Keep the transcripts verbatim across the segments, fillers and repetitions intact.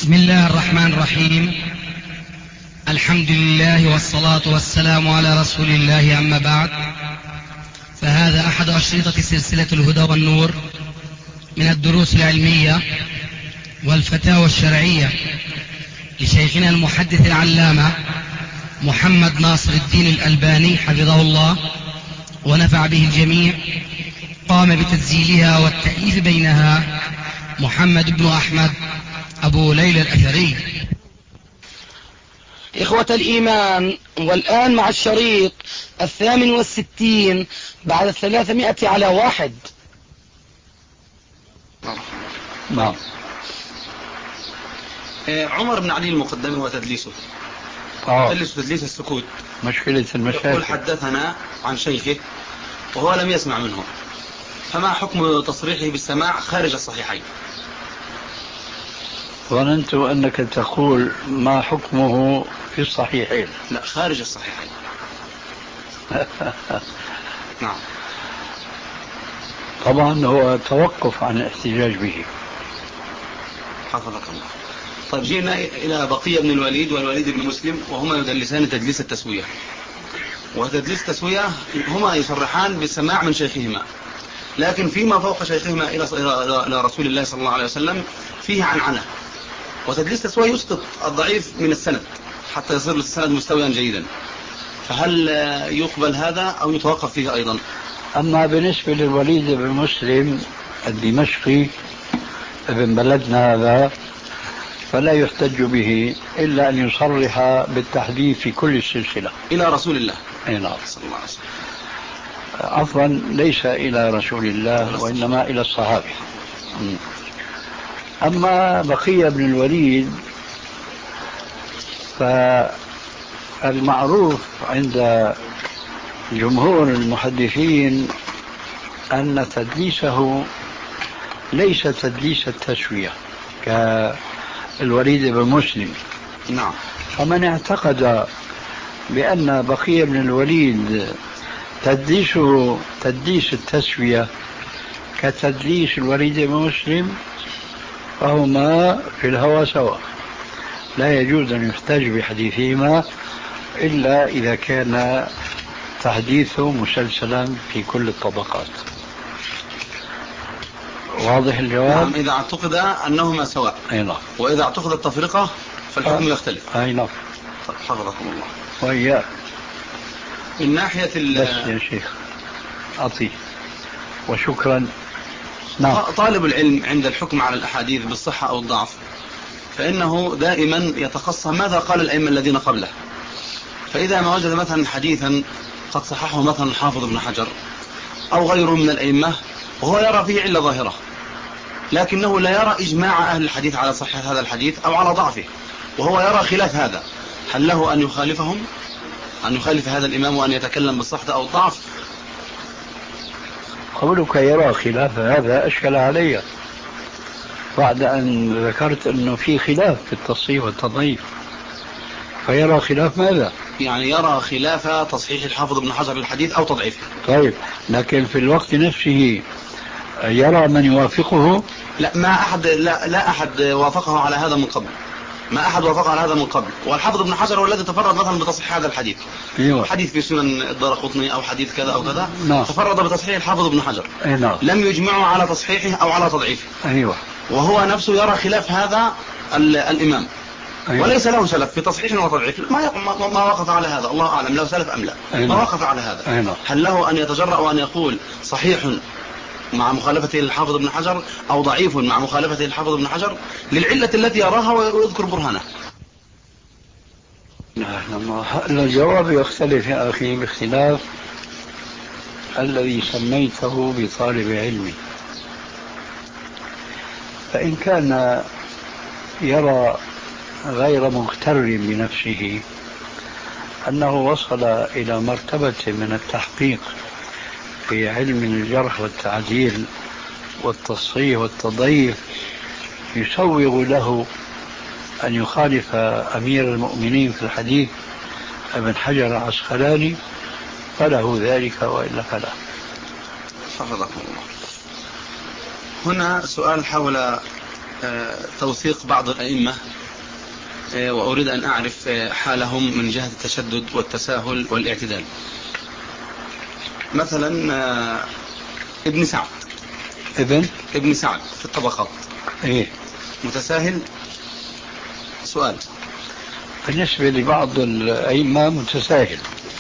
بسم الله الرحمن الرحيم. الحمد لله والصلاة والسلام على رسول الله، أما بعد، فهذا أحد أشرطة سلسلة الهدى والنور من الدروس العلمية والفتاوى الشرعية لشيخنا المحدث العلامة محمد ناصر الدين الألباني حفظه الله ونفع به الجميع. قام بتسجيلها والتأليف بينها محمد بن أحمد أبو ليلى الأثري. إخوة الإيمان، والآن مع الشريط الثامن والستين بعد الثلاثمائة على واحد. نعم. عمر بن علي المقدمي وتدليسه آه. تدليس تدليس السكوت مشكلة المشاكل. يقول حدثنا عن شيخه وهو لم يسمع منه، فما حكم تصريحه بالسماع خارج الصحيحين؟ ظننت أنك تقول ما حكمه في الصحيحين. لا، خارج الصحيحين. نعم. طبعا هو توقف عن الاحتجاج به. حفظك الله. طيب، جئنا إلى بقية بن الوليد والوليد بن مسلم، وهما يدلسان تدليس التسوية. وتدليس التسوية هما يصرحان بالسماع من شيخهما، لكن فيما فوق شيخهما إلى إلى رسول الله صلى الله عليه وسلم فيه عنعنة. وتدليس التسوية يسقط الضعيف من السند حتى يصير السند مستويا جيدا، فهل يقبل هذا أو يتوقف فيه أيضا؟ أما بالنسبة للوليد بن مسلم الدمشقي ابن بلدنا هذا فلا يحتج به إلا أن يصرح بالتحديث في كل السلسلة إلى رسول الله. أي نعم. صلى الله عليه وسلم. عفوا، ليس إلى رسول الله وإنما إلى الصحابة. أما بقية بن الوليد فالمعروف عند جمهور المحدثين أن تدليسه ليس تدليس التسوية كالوليد بن مسلم. نعم. فمن اعتقد بأن بقية بن الوليد تدليسه تدليس التسوية كتدليس الوليد بن مسلم فهما في الهوى سواء، لا يجوز أن يحتج بحديثهما إلا إذا كان تحديثه مسلسلا في كل الطبقات. واضح الجواب؟ نعم، إذا اعتقد أنهما سواء. أي نعم. وإذا اعتقد التفرقة فالحكم يختلف. أي نعم. حفظكم الله. وإياه. من ناحية ال بس يا شيخ أعطيه وشكرا. نعم. طالب العلم عند الحكم على الأحاديث بالصحة أو الضعف فإنه دائما يتقصى ماذا قال الأئمة الذين قبله. فإذا ما وجد مثلا حديثا قد صححه مثلا حافظ ابن حجر أو غيره من الأئمة وهو يرى فيه علة ظاهرة، لكنه لا يرى إجماع أهل الحديث على صحة هذا الحديث أو على ضعفه، وهو يرى خلاف هذا، هل له أن يخالفهم، أن يخالف هذا الإمام وأن يتكلم بالصحة أو الضعف؟ قولك يرى خلاف هذا أشكل علي بعد أن ذكرت أنه في خلاف في التصحيح والتضعيف. فيرى خلاف ماذا؟ يعني يرى خلاف تصحيح الحافظ ابن حجر للحديث أو تضعيفه. طيب، لكن في الوقت نفسه يرى من يوافقه؟ لا، ما أحد لا, لا أحد وافقه على هذا من قبل، ما أحد وافق على هذا من قبل. والحافظ ابن حجر هو الذي تفرد مثلا بتصحيح هذا الحديث. أيوة. حديث في سنن الدارقطني أو حديث كذا أو كذا. نعم. تفرد بتصحيح الحافظ ابن حجر. نعم. لم يجمعوا على تصحيحه أو على تضعيفه. أيوة. وهو نفسه يرى خلاف هذا الإمام. أيوة. وليس له سلف في تصحيح وتضعيف، ما ما, ما وقف على هذا، الله أعلم له سلف أم لا. أيوة. ما وقف على هذا. أيوة. هل له أن يتجرأ وأن يقول صحيح مع مخالفته للحافظ ابن حجر أو ضعيف مع مخالفته للحافظ ابن حجر للعلة التي يراها ويذكر برهانه؟ الجواب يختلف يا أخي باختلاف الذي سميته بطالب علمي. فإن كان يرى غير مغتر بنفسه أنه وصل إلى مرتبة من التحقيق في علم الجرح والتعديل والتصحيح والتضعيف يسوغ له أن يخالف أمير المؤمنين في الحديث ابن حجر العسقلاني فله ذلك، وإلا فلا. حفظكم الله. هنا سؤال حول توثيق بعض الأئمة، وأريد أن أعرف حالهم من جهة التشدد والتساهل والاعتدال. مثلا ابن سعد ابن ابن سعد في الطبقات إيه؟ متساهل؟ سؤال. بالنسبة لبعض الأئمة متساهل.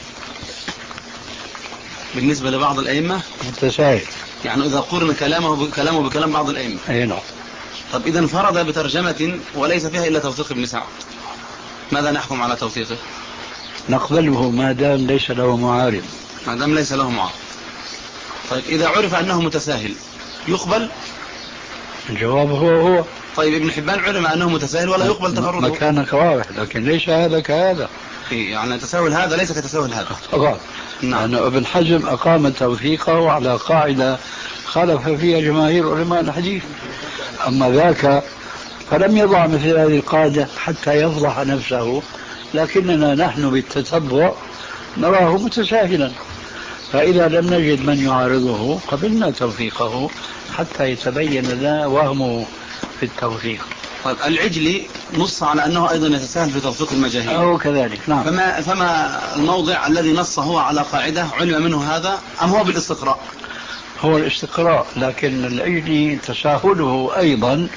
بالنسبة لبعض الأئمة متساهل، يعني إذا قرن كلامه كلامه بكلام بعض الأئمة. أي نعم. طب إذا انفرد بترجمة وليس فيها إلا توثيق ابن سعد، ماذا نحكم على توثيقه؟ نقبله ما دام ليس له معارض. ما دام ليس له معارض. طيب إذا عرف أنه متساهل يقبل؟ الجواب هو هو. طيب ابن حبان علم أنه متساهل ولا يقبل تفرده؟ مكانك واضح، لكن ليس هذا كهذا. إيه يعني تساهل هذا ليس كتساهل هذا طبعا. نعم. لأن ابن حزم أقام توثيقه على قاعدة خالف فيها جماهير علماء الحديث، أما ذاك فلم يضع مثل هذه القاعدة حتى يفضح نفسه، لكننا نحن بالتتبع نراه متساهلا، فإذا لم نجد من يعارضه قبلنا توثيقه حتى يتبين لنا وهمه في التوثيق. طيب العجلي نص على أنه أيضا يتساهل في توثيق المجاهيل أو كذلك. نعم. فما, فما الموضع الذي نص هو على قاعدة علم منه هذا أم هو بالاستقراء؟ هو الاستقراء، لكن العجلي تساهله أيضا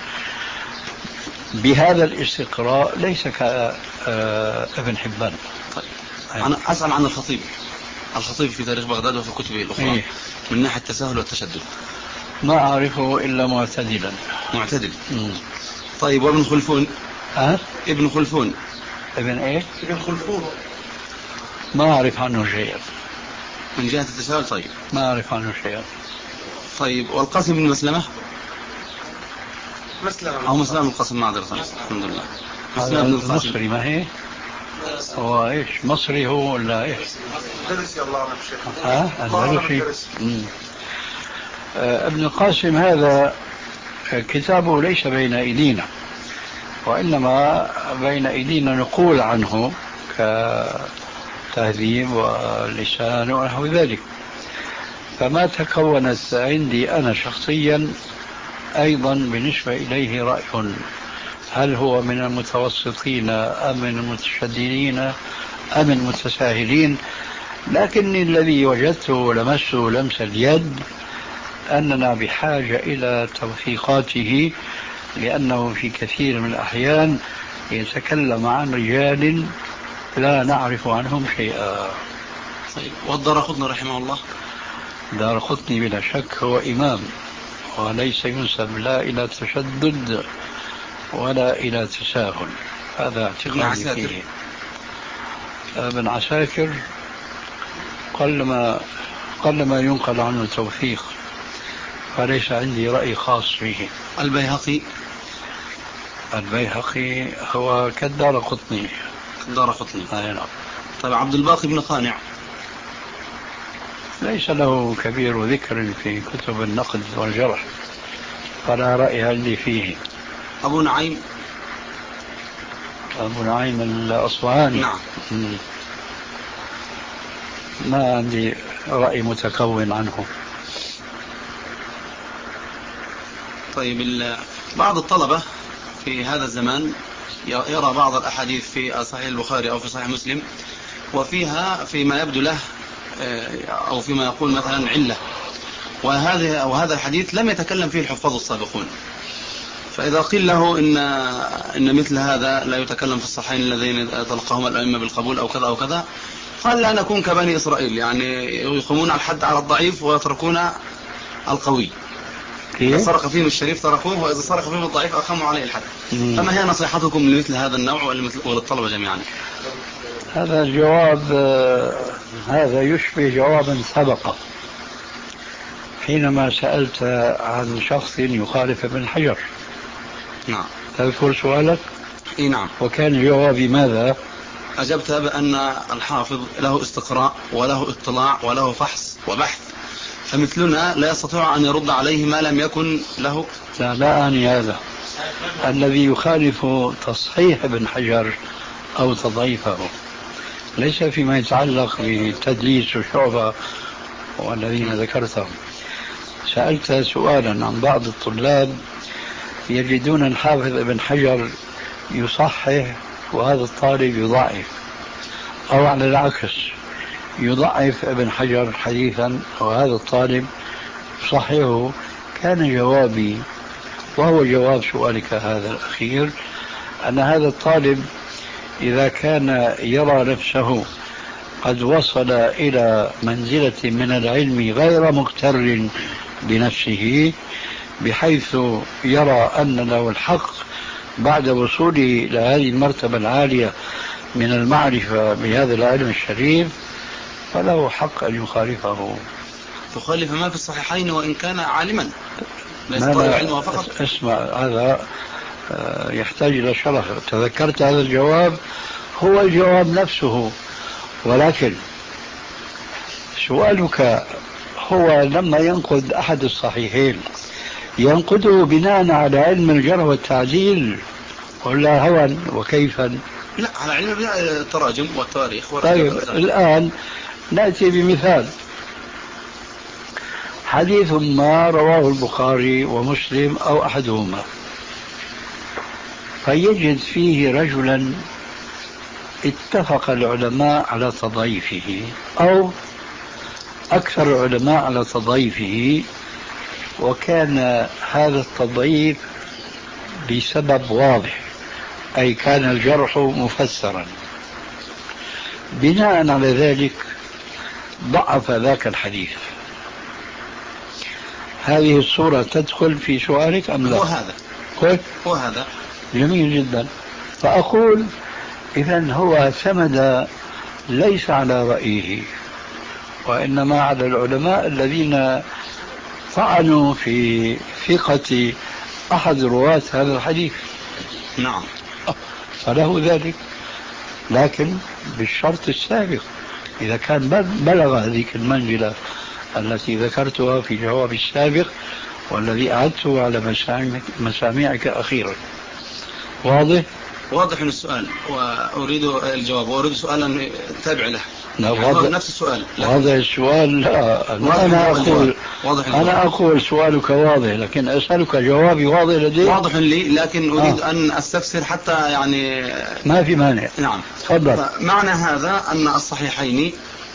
بهذا الاستقراء ليس كابن حبان. طيب أنا أسأل عن الخطيب. الخطيب في تاريخ بغداد وفي كتبه الأخرى إيه؟ من ناحية التساهل والتشدد ما أعرفه إلا معتدلا. معتدل. مم. طيب وابن خلفون؟ أه؟ ابن خلفون. ابن إيه؟ ابن خلفون ما أعرف عنه شيئا من جهة التساهل. طيب ما أعرف عنه شيئا. طيب والقاسم بن مسلمة؟ مسلمة أو مسلم القاسم معذرة. الحمد لله. مسلم بن القاسم مصري ما هي؟ هو إيش مصري هو ولا إيش؟ درسي الله عنك شيخ. ها أندلسي. ابن القاسم هذا كتابه ليس بين أيدينا، وإنما بين أيدينا نقول عنه كتهذيب ولسان ونحو ذلك، فما تكونت عندي أنا شخصيا أيضا بالنسبة إليه رأي هل هو من المتوسطين أم من المتشددين أم المتساهلين، لكن الذي وجدته ولمسه لمس اليد أننا بحاجة إلى توثيقاته، لأنه في كثير من الأحيان يتكلم عن رجال لا نعرف عنهم شيئا. طيب والدارقطني رحمه الله؟ دارقطني بلا شك هو إمام، وليس ينسب لا إلى تشدد ولا إلى تساهل، هذا اعتقادي فيه. ابن عساكر قلما قلما ينقل عنه توثيق، فليس عندي رأي خاص فيه. البيهقي؟ البيهقي هو كالدارقطني. الدارقطني. آه نعم. طيب عبد الباقي بن قانع؟ ليس له كبير ذكر في كتب النقد والجرح، فلا رأي عندي فيه. أبو نعيم؟ أبو نعيم الأصفهاني. نعم. ما عندي رأي متكون عنه. طيب بعض الطلبة في هذا الزمان يرى بعض الأحاديث في صحيح البخاري أو في صحيح مسلم وفيها فيما يبدو له أو فيما يقول مثلا علة، وهذا أو هذا الحديث لم يتكلم فيه الحفاظ السابقون، فإذا قيل له إن إن مثل هذا لا يتكلم في الصحيحين الذين تلقاهما الأئمة بالقبول أو كذا أو كذا، قال لا نكون كبني إسرائيل، يعني يقومون على الحد على الضعيف ويتركون القوي. إذا سرق فيهم الشريف تركوه، وإذا سرق فيهم الضعيف أقاموا عليه الحد. فما هي نصيحتكم لمثل هذا النوع وللطلبة جميعا؟ هذا الجواب هذا يشبه جوابا سبق حينما سألت عن شخص يخالف ابن حجر. نعم. تذكر سؤالك؟ اي نعم. وكان جوابي ماذا؟ أجبت بأن الحافظ له استقراء وله اطلاع وله فحص وبحث، فمثلنا لا يستطيع أن يرد عليه ما لم يكن له. لا, لا أعني هذا. الذي يخالف تصحيح ابن حجر أو تضعيفه ليس فيما يتعلق بتدليس وشعبة والذين ذكرتهم. سألت سؤالا عن بعض الطلاب يجدون الحافظ ابن حجر يصحح وهذا الطالب يضعف، أو على العكس يضعف ابن حجر حديثا وهذا الطالب يصححه. كان جوابي، وهو جواب سؤالك هذا الأخير، أن هذا الطالب إذا كان يرى نفسه قد وصل إلى منزلة من العلم غير مغتر بنفسه، بحيث يرى أن له الحق بعد وصوله إلى هذه المرتبة العالية من المعرفة بهذا العلم الشريف، فله حق أن يخالفه. تخالف ما في الصحيحين وإن كان عالما ليس ما طالب علم فقط. اسمع، هذا يحتاج إلى شرح. تذكرت هذا الجواب، هو الجواب نفسه، ولكن سؤالك هو لما ينقد أحد الصحيحين ينقده بناء على علم الجرح والتعديل ولا هوى وكيفا؟ لا، على علم التراجم والتاريخ. طيب الآن نأتي بمثال. حديث ما رواه البخاري ومسلم أو أحدهما، فيجد فيه رجلا اتفق العلماء على تضعيفه أو أكثر العلماء على تضعيفه، وكان هذا التضعيف بسبب واضح، أي كان الجرح مفسرا. بناء على ذلك ضعف ذاك الحديث. هذه الصورة تدخل في سؤالك أم لا؟ هو هذا قل؟ هو هذا جميل جدا. فأقول إذن هو اعتمد ليس على رأيه، وإنما على العلماء الذين طعنوا في ثقة أحد رواة هذا الحديث. نعم، فله ذلك، لكن بالشرط السابق، إذا كان بلغ هذه المنزلة التي ذكرتها في جوابي السابق والذي أعدته على مسامعك أخيرا. واضح؟ واضح من السؤال، وأريد الجواب، وأريد سؤالا تابع له. لا، يعني واضح نفس السؤال. هذا السؤال. لا، أنا أقول أنا أقول سؤالك واضح، لكن أسألك جوابي واضح لدي. واضح لي، لكن أريد آه. أن أستفسر حتى يعني ما في مانع. نعم، تفضل. معنى هذا أن الصحيحين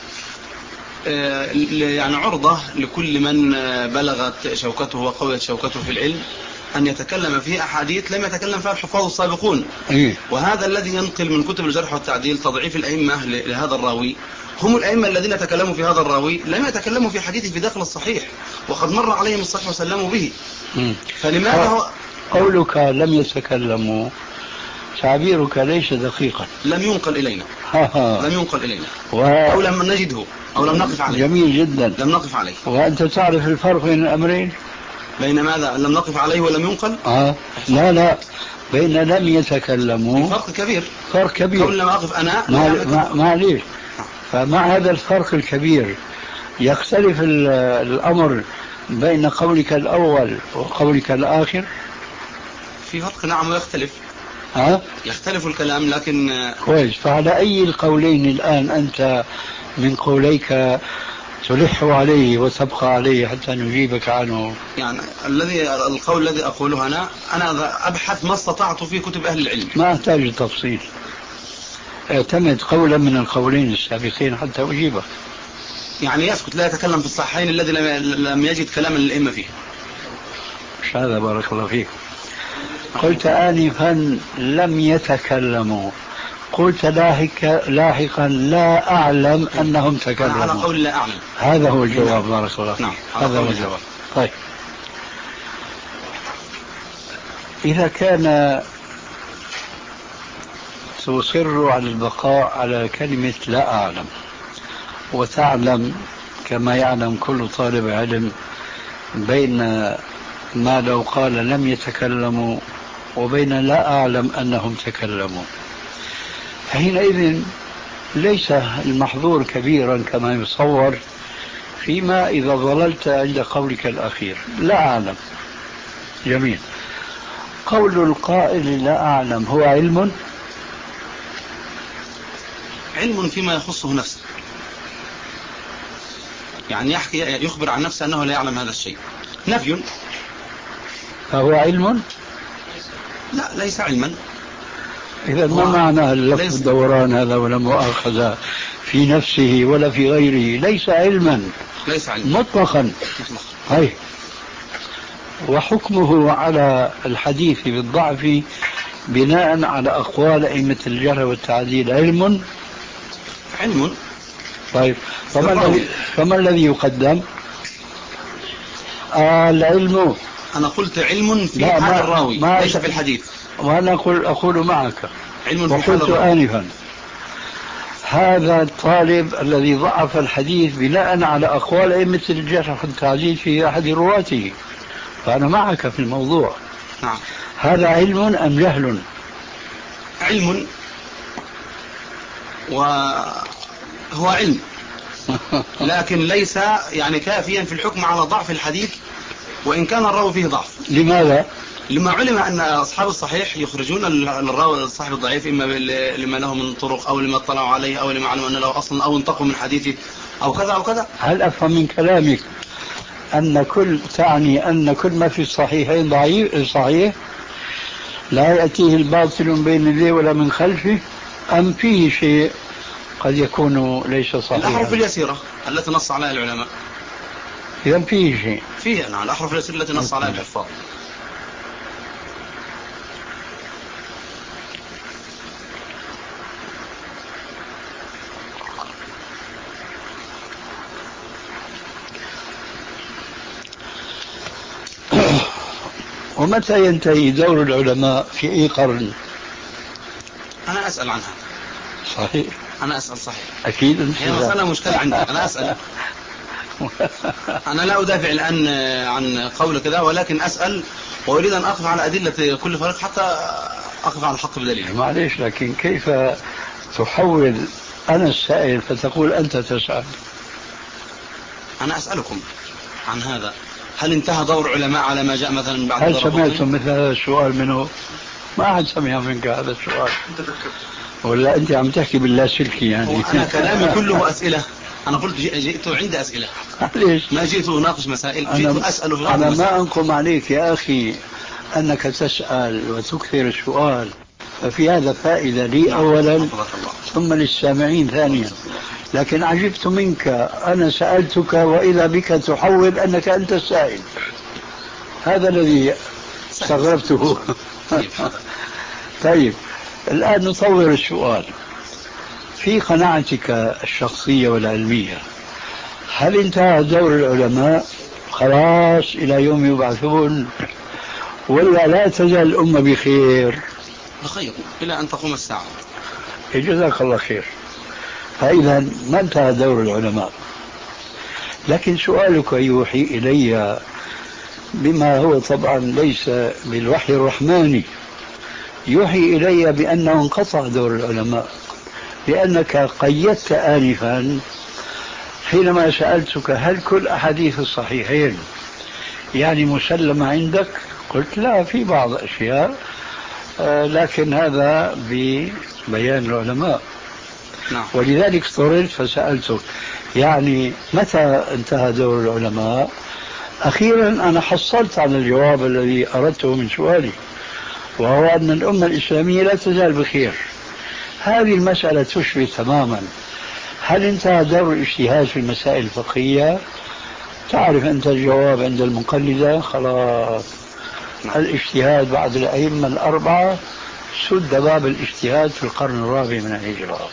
يعني عرضة لكل من بلغت شوكته وقويت شوكته في العلم أن يتكلم في أحاديث لم يتكلم فيها الحفاظ السابقون. إيه؟ وهذا الذي ينقل من كتب الجرح والتعديل تضعيف الأئمة لهذا الراوي، هم الأئمة الذين تكلموا في هذا الراوي لم يتكلموا في حديثه في داخل الصحيح، وقد مر عليهم الصحيح وسلموا به. م. فلماذا هو قولك لم يتكلموا، تعبيرك ليس دقيقا. لم ينقل إلينا. لم ينقل إلينا و... أو لم نجده أو لم نقف عليه. جميل جدا. لم نقف عليه. وأنت تعرف الفرق بين الأمرين؟ بين ماذا؟ لم نقف عليه ولم ينقل؟ آه. لا لا، بين لم يتكلموا فرق كبير. فرق كبير. قبل ما أقف أنا معليش. فمع هذا الفرق الكبير يختلف الأمر بين قولك الأول وقولك الآخر. في فرق، نعم، ويختلف. ها؟ يختلف الكلام، لكن كويس. فعلى أي القولين الآن أنت من قوليك تلح عليه وتبقى عليه حتى نجيبك عنه؟ يعني الذي القول الذي أقوله أنا أنا أبحث ما استطعت في كتب أهل العلم، ما أحتاج تفصيل. اعتمد قولا من القولين السابقين حتى أجيبك. يعني يسكت، لا يتكلم في الصحيحين الذي لم يجد كلام الأئمة فيه. مش هذا؟ بارك الله فيك. قلت آنفا لم يتكلموا، قلت لاحقا لاحقا لا أعلم أنهم تكلموا. على قول لا أعلم. هذا هو الجواب. بارك الله فيك. نعم، هذا هو الجواب. طيب، إذا كان تصر على البقاء على كلمة لا أعلم، وتعلم كما يعلم كل طالب علم بين ما لو قال لم يتكلموا وبين لا أعلم أنهم تكلموا، حينئذ ليس المحظور كبيرا كما يصور فيما إذا ظللت عند قولك الأخير لا أعلم. جميل. قول القائل لا أعلم هو علم علم فيما يخصه نفسه، يعني يحكي يخبر عن نفسه أنه لا يعلم هذا الشيء، نفي. فهو علم لا ليس علما. إذا ما معنى اللف الدوران هذا ولا مؤاخذة في نفسه ولا في غيره؟ ليس علما، ليس علما مطلقا. هاي وحكمه على الحديث بالضعف بناء على أقوال أئمة الجرح والتعديل علم علم. طيب فما الذي فما الذي يقدم؟ آه العلم. أنا قلت علم في حال الراوي ليس في الحديث. وأنا أقول أقول معك علم في وقلت آنفا هذا الطالب الذي ضعف الحديث بناء على أقوال أئمة الجرح والتعديل في أحد رواته، فأنا معك في الموضوع. نعم. هذا علم أم جهل؟ علم، وهو علم لكن ليس يعني كافيا في الحكم على ضعف الحديث وإن كان الراوي فيه ضعف. لماذا؟ لما علم أن أصحاب الصحيح يخرجون الراوي الصحيح الضعيف إما لما له من طرق أو لما اطلعوا عليه أو لما علموا أن له أصلا أو انتقوا من حديثه أو كذا أو كذا. هل أفهم من كلامك أن كل تعني أن كل ما في الصحيحين ضعيف صحيح لا يأتيه الباطل من بين يديه ولا من خلفه، أم فيه شيء قد يكون ليس صحيحا؟ الأحرف اليسيرة التي نص عليها العلماء. إذا فيه شيء فيه. نعم الأحرف اليسيرة التي نص عليها الحفاظ. ومتى ينتهي دور العلماء في أي قرن؟ أنا أسأل عنها. صحيح. أنا أسأل صحيح. أكيد. هي مسألة مشكلة عندي. أنا أسأل. أنا لا أدافع الآن عن قول كذا ولكن أسأل وأريد أن أقف على أدلة كل فريق حتى أقف على الحق بدليل. معليش، لكن كيف تحول أنا السائل فتقول أنت تسأل؟ أنا أسألكم عن هذا. هل انتهى دور علماء على ما جاء مثلا بعد؟ هل سمعتم مثل هذا السؤال منه؟ ما أحد سمع منك هذا السؤال، ولا أنت عم تحكي باللاسلكي يعني؟ أنا كلامي كله أسئلة. أنا قلت جئت عندي أسئلة. ليش؟ ما جئت أناقش مسائل، جئت أسأل في أنا ما أنقم عليك يا أخي أنك تسأل وتكثر السؤال، ففي هذا فائدة لي أولا ثم للسامعين ثانيا، لكن عجبت منك أنا سألتك وإذا بك تحول أنك أنت السائل. هذا الذي استغربته. طيب الآن نطور السؤال. في قناعتك الشخصية والعلمية هل انتهى دور العلماء خلاص إلى يوم يبعثون، ولا لا تزال الأمة بخير؟ بخير إلى أن تقوم الساعة. جزاك الله خير. فإذا ما انتهى دور العلماء، لكن سؤالك يوحي إلي بما هو طبعا ليس بالوحي الرحماني، يوحي إلي بأنه انقطع دور العلماء، لأنك قيدت آنفا حينما سألتك هل كل أحاديث الصحيحين يعني مسلمة عندك؟ قلت لا، في بعض الأشياء آه لكن هذا ببيان العلماء. نعم. ولذلك اضطررت فسألتك يعني متى انتهى دور العلماء؟ أخيرا أنا حصلت على الجواب الذي أردته من سؤالي، وهو أن الأمة الإسلامية لا تزال بخير. هذه المسألة تشبه تماما هل انتهى دور الاجتهاد في المسائل الفقهية؟ تعرف أنت الجواب عند المقلدة، خلاص الاجتهاد بعد الأئمة الأربعة سد باب الاجتهاد في القرن الرابع من الهجرة.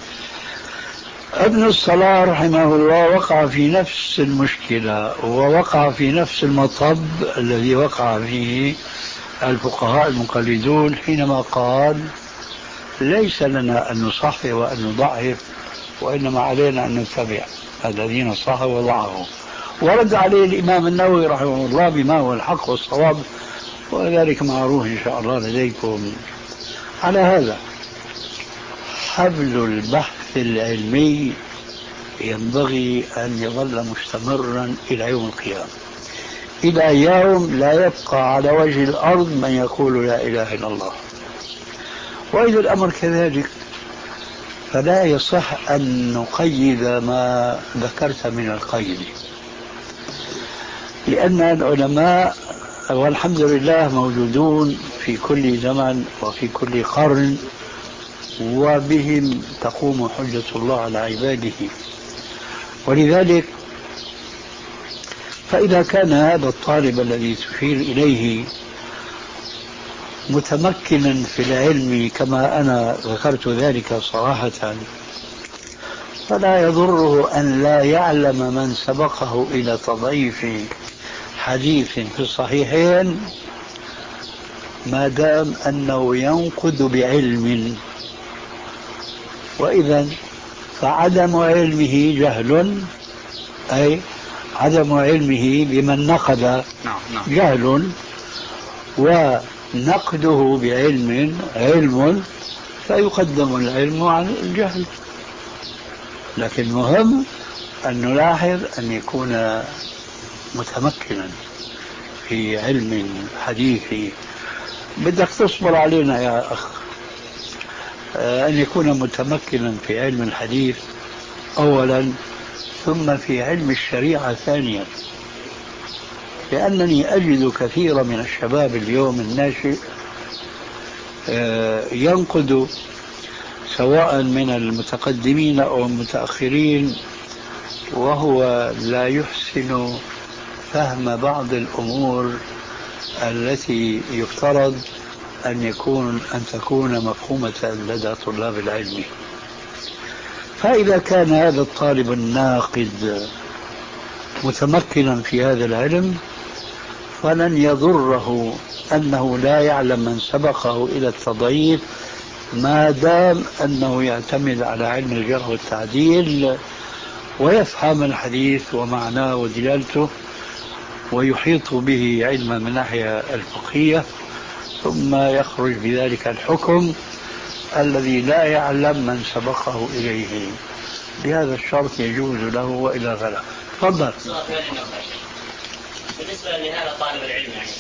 ابن الصلاح رحمه الله وقع في نفس المشكلة ووقع في نفس المطب الذي وقع فيه الفقهاء المقلدون حينما قال ليس لنا أن نصحح وأن نضعف، وإنما علينا أن نتبع الذين صحوا وضعفوا. ورد عليه الإمام النووي رحمه الله بما هو الحق والصواب، وذلك معروف إن شاء الله لديكم. على هذا حبل البحث العلمي ينبغي أن يظل مستمرا إلى يوم القيامة، إلى يوم لا يبقى على وجه الأرض من يقول لا إله إلا الله. وإذا الأمر كذلك فلا يصح أن نقيد ما ذكرت من القيد، لأن العلماء والحمد لله موجودون في في كل زمن وفي كل قرن، وبهم تقوم حجة الله على عباده. ولذلك فإذا كان هذا الطالب الذي تشير إليه متمكنا في العلم كما أنا ذكرت ذلك صراحة، فلا يضره أن لا يعلم من سبقه إلى تضعيف حديث في الصحيحين ما دام أنه ينقد بعلم. وإذا فعدم علمه جهل، أي عدم علمه بمن نقد جهل، ونقده بعلم علم، فيقدم العلم عن الجهل. لكن مهم أن نلاحظ أن يكون متمكنا في علم الحديث. بدك تصبر علينا يا أخ، أن يكون متمكنا في علم الحديث أولا، ثم في علم الشريعة ثانيا. لأنني أجد كثيرا من الشباب اليوم الناشئ ينقد سواء من المتقدمين أو المتأخرين وهو لا يحسن فهم بعض الأمور التي يفترض أن يكون أن تكون مفهومة لدى طلاب العلم. فإذا كان هذا الطالب الناقد متمكنا في هذا العلم فلن يضره أنه لا يعلم من سبقه إلى التضعيف، ما دام أنه يعتمد على علم الجرح والتعديل ويفهم الحديث ومعناه ودلالته ويحيط به علما من الناحية الفقهية، ثم يخرج بذلك الحكم الذي لا يعلم من سبقه إليه. بهذا الشرط يجوز له وإلى غلا. تفضل. بالنسبة لهذا طالب العلم، يعني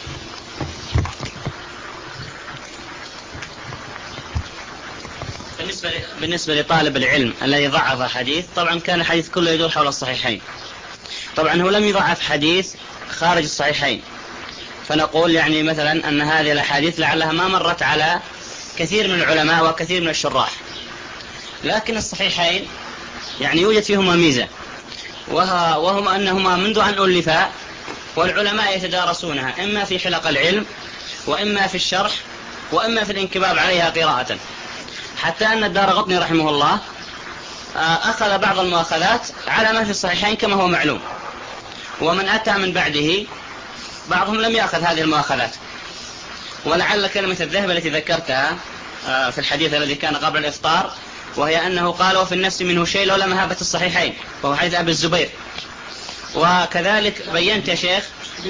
بالنسبة بالنسبة لطالب العلم الذي ضعف حديث، طبعا كان الحديث كله يدور حول الصحيحين. طبعا هو لم يضعف حديث خارج الصحيحين، فنقول يعني مثلا أن هذه الأحاديث لعلها ما مرت على كثير من العلماء وكثير من الشراح، لكن الصحيحين يعني يوجد فيهما ميزة، وهم أنهما منذ أن ألفا والعلماء يتدارسونها إما في حلق العلم وإما في الشرح وإما في الانكباب عليها قراءة، حتى أن الدارقطني رحمه الله أخذ بعض المؤاخذات على ما في الصحيحين كما هو معلوم، ومن أتى من بعده بعضهم لم يأخذ هذه المؤاخذات. ولعل كلمة الذهب التي ذكرتها في الحديث الذي كان قبل الإفطار، وهي أنه قال وفي النفس منه شيء لولا مهابة الصحيحين، وهو حديث أبي الزبير. وكذلك بينت يا شيخ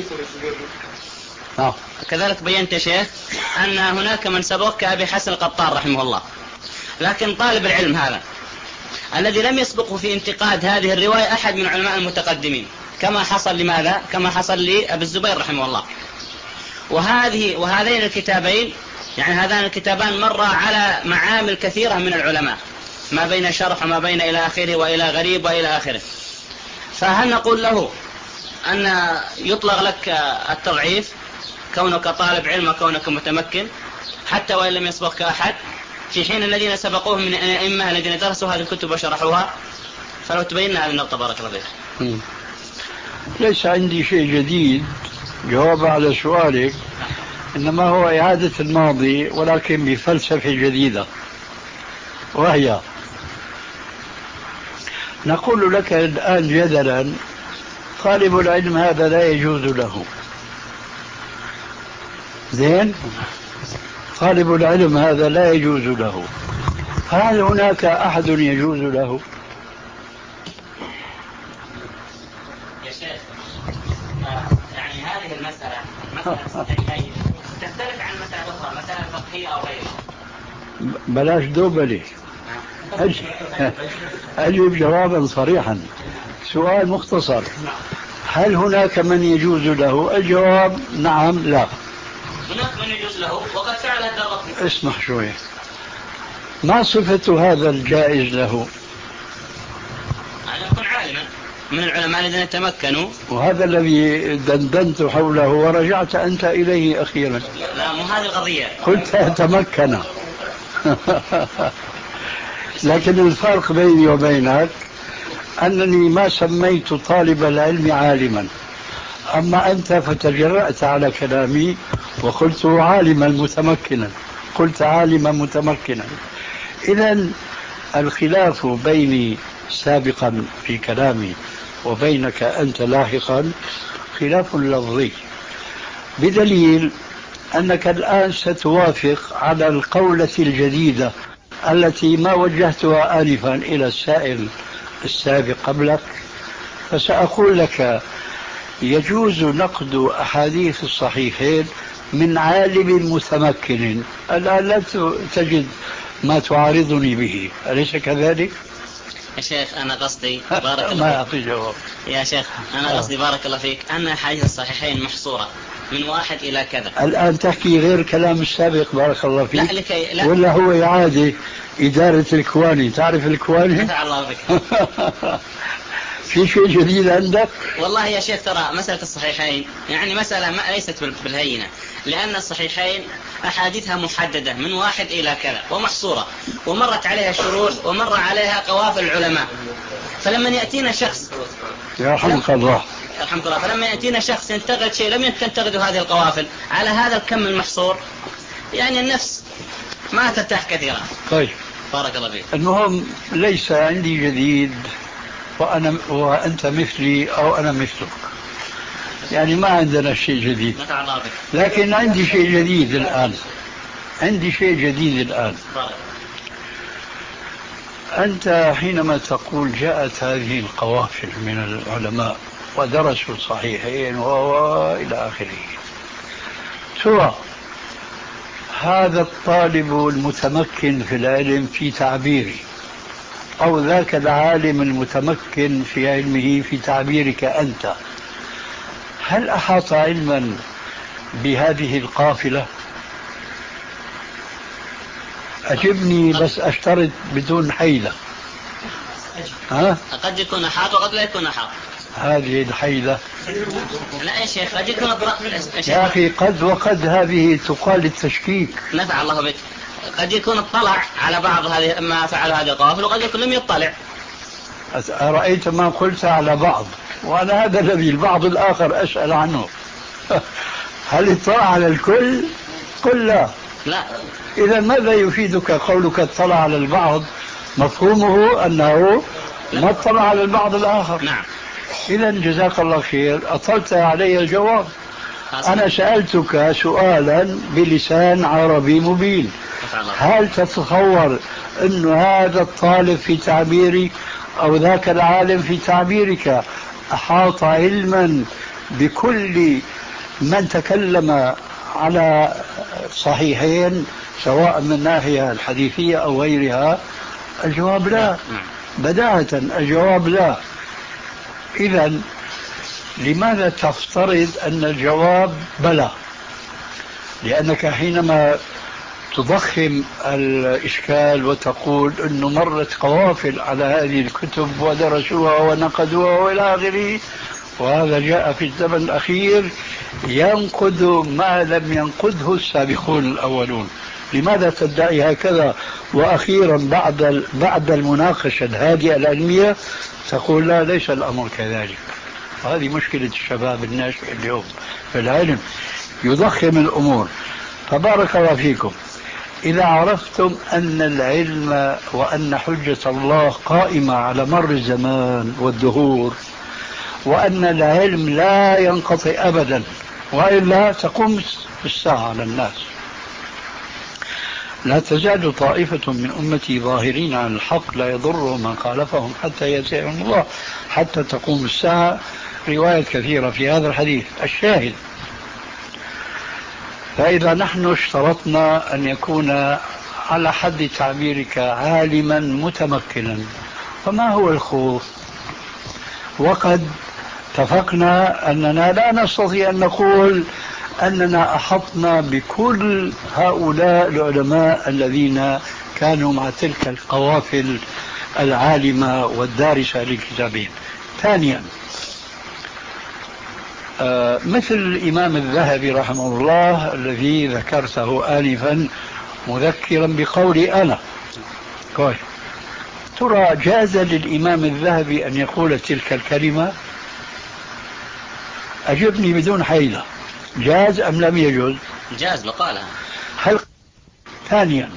كذلك بينت يا شيخ أن هناك من سبق كأبي حسن القطان رحمه الله. لكن طالب العلم هذا الذي لم يسبقه في انتقاد هذه الرواية أحد من علماء المتقدمين، كما حصل لماذا؟ كما حصل لأبي الزبير رحمه الله. وهذه وهذين الكتابين يعني هذان الكتابان مر على معامل كثيرة من العلماء، ما بين شرح وما بين إلى آخره وإلى غريب وإلى آخره. فهل نقول له أن يطلق لك التضعيف كونك طالب علم وكونك متمكن حتى وإن لم يسبقك أحد، في حين الذين سبقوهم من الأئمة الذين درسوا هذه الكتب وشرحوها؟ فلو تبيننا هذه النقطة بارك الله فيك. ليس عندي شيء جديد جواب على سؤالك، إنما هو إعادة الماضي ولكن بفلسفة جديدة، وهي نقول لك الآن جدلا طالب العلم هذا لا يجوز له. زين، طالب العلم هذا لا يجوز له، هل هناك أحد يجوز له؟ يا شيخ يعني هذه المسألة مسألة تختلف عن مسألة أخرى، مسألة فقهية أو غيرها. بلاش دوبلي، أجب جوابا صريحا، سؤال مختصر. هل هناك من يجوز له؟ الجواب نعم لا. هناك من يجوز له وقد فعل الدارقطني. اسمح شوية، ما صفة هذا الجائز له؟ أن يكون عالما. من العلماء الذين تمكنوا. وهذا الذي دندنت حوله ورجعت أنت إليه أخيرا. لا مو هذه القضية. قلت تمكن. لكن الفرق بيني وبينك أنني ما سميت طالب العلم عالما، أما أنت فتجرأت على كلامي وقلت عالما متمكنا، قلت عالما متمكنا. إذن الخلاف بيني سابقا في كلامي وبينك أنت لاحقا خلاف لفظي، بدليل أنك الآن ستوافق على القولة الجديدة التي ما وجهتها آنفا إلى السائل السابق قبلك، فسأقول لك يجوز نقد أحاديث الصحيحين من عالم متمكن. الآن لا تجد ما تعارضني به، أليس كذلك؟ يا شيخ أنا قصدي بارك الله ما أعطي جواب. يا شيخ أنا قصدي بارك الله فيك أن أحاديث الصحيحين محصورة من واحد إلى كذا. الآن تحكي غير كلام السابق بارك الله فيك. لا لكي لا. ولا هو إعادة إدارة الكواني؟ تعرف الكواني؟ نفع الله بك. في شيء جديد عندك؟ والله يا شيخ ترى مسألة الصحيحين يعني مسألة ما ليست بالهينة، لأن الصحيحين أحاديثها محددة من واحد إلى كذا ومحصورة، ومرت عليها شروح ومر عليها قوافل العلماء. فلما يأتينا شخص يرحمك الله الحمد لله فلما يأتينا شخص ينتقد شيء لم تنتقد هذه القوافل على هذا الكم المحصور، يعني النفس ما ترتاح كثيرا. طيب بارك الله فيك. المهم ليس عندي جديد، وأنا وأنت مثلي أو أنا مثلك، يعني ما عندنا شيء جديد. نفع الله بك. لكن عندي شيء جديد الآن، عندي شيء جديد الآن. بارك. أنت حينما تقول جاءت هذه القوافل من العلماء ودرسوا الصحيحين وإلى آخره، ترى هذا الطالب المتمكن في العلم في تعبيري أو ذاك العالم المتمكن في علمه في تعبيرك أنت، هل أحاط علما بهذه القافلة؟ أجبني بس أشترط بدون حيلة. ها؟ قد يكون أحاط وقد لا يكون أحاط. هذه الحيلة لا يا شيخ قد يكون الضرب. يا أخي قد وقد هذه تقال التشكيك. نفع الله بك. قد يكون اطلع على بعض هذه ما فعل هذه القوافل وقد يكون لم يطلع. أرأيت ما قلت على بعض، وأنا هذا الذي البعض الآخر أسأل عنه. هل اطلع على الكل؟ قل لا. لا. إذا ماذا يفيدك قولك اطلع على البعض؟ مفهومه أنه ما اطلع على البعض الآخر. نعم. إذا جزاك الله خير، أطلت علي الجواب. أنا سألتك سؤالا بلسان عربي مبين، هل تتصور أن هذا الطالب في تعبيري أو ذاك العالم في تعبيرك أحاط علما بكل من تكلم على صحيحين سواء من الناحية الحديثية أو غيرها؟ الجواب لا، بداهة الجواب لا. إذن لماذا تفترض أن الجواب بلى؟ لأنك حينما تضخم الإشكال وتقول أنه مرت قوافل على هذه الكتب ودرسوها ونقدوها وإلى آخره، وهذا جاء في الزمن الأخير ينقد ما لم ينقده السابقون الأولون، لماذا تدعي هكذا؟ وأخيرا بعد بعد المناقشة الهادئة العلمية تقول لا ليس الأمر كذلك. هذه مشكلة الشباب الناشئ اليوم في العلم، يضخم الأمور. فبارك الله فيكم، إذا عرفتم أن العلم وأن حجة الله قائمة على مر الزمان والدهور، وأن العلم لا ينقطع أبدا وإلا تقوم الساعة على الناس. لا تزال طائفة من أمتي ظاهرين عن الحق لا يضرهم من خالفهم حتى يأتيهم الله حتى تقوم الساعة. رواية كثيرة في هذا الحديث. الشاهد، فإذا نحن اشترطنا أن يكون على حد تعبيرك عالما متمكنا، فما هو الخوف؟ وقد اتفقنا أننا لا نستطيع أن نقول أننا أحطنا بكل هؤلاء العلماء الذين كانوا مع تلك القوافل العالمة والدارسة للكتابين. ثانيا، آه مثل الإمام الذهبي رحمه الله الذي ذكرته آنفا مذكرا بقولي أنا، كويس، ترى جاز للإمام الذهبي أن يقول تلك الكلمة؟ أجبني بدون حيلة، جاز أم لم يجوز؟ جاز وقالها. هل ثانيا،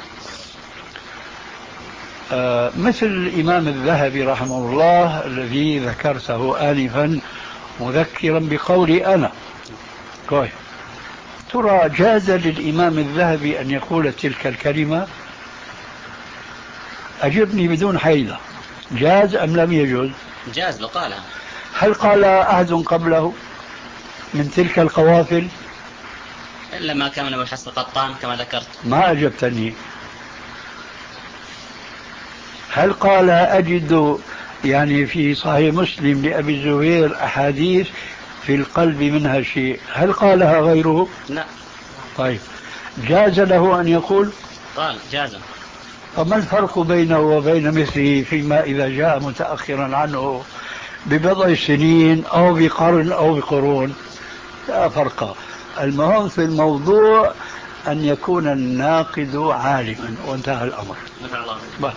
آه مثل الإمام الذهبي رحمه الله الذي ذكرته آنفا مذكرا بقولي أنا، كويس، ترى جاز للإمام الذهبي أن يقول تلك الكلمة؟ أجبني بدون حيلة، جاز أم لم يجوز؟ جاز وقالها. هل قال أحد قبله من تلك القوافل؟ إلا ما كان من أبو الحسن القطان كما ذكرت. ما أجبتني. هل قال أجد يعني في صحيح مسلم لأبي الزبير أحاديث في القلب منها شيء، هل قالها غيره؟ لا. طيب، جاز له أن يقول؟ قال جاز. فما الفرق بينه وبين مثله فيما إذا جاء متأخرا عنه ببضع سنين أو بقرن أو بقرون؟ لا فرق. المهم في الموضوع أن يكون الناقد عالما، وانتهى الأمر. بس.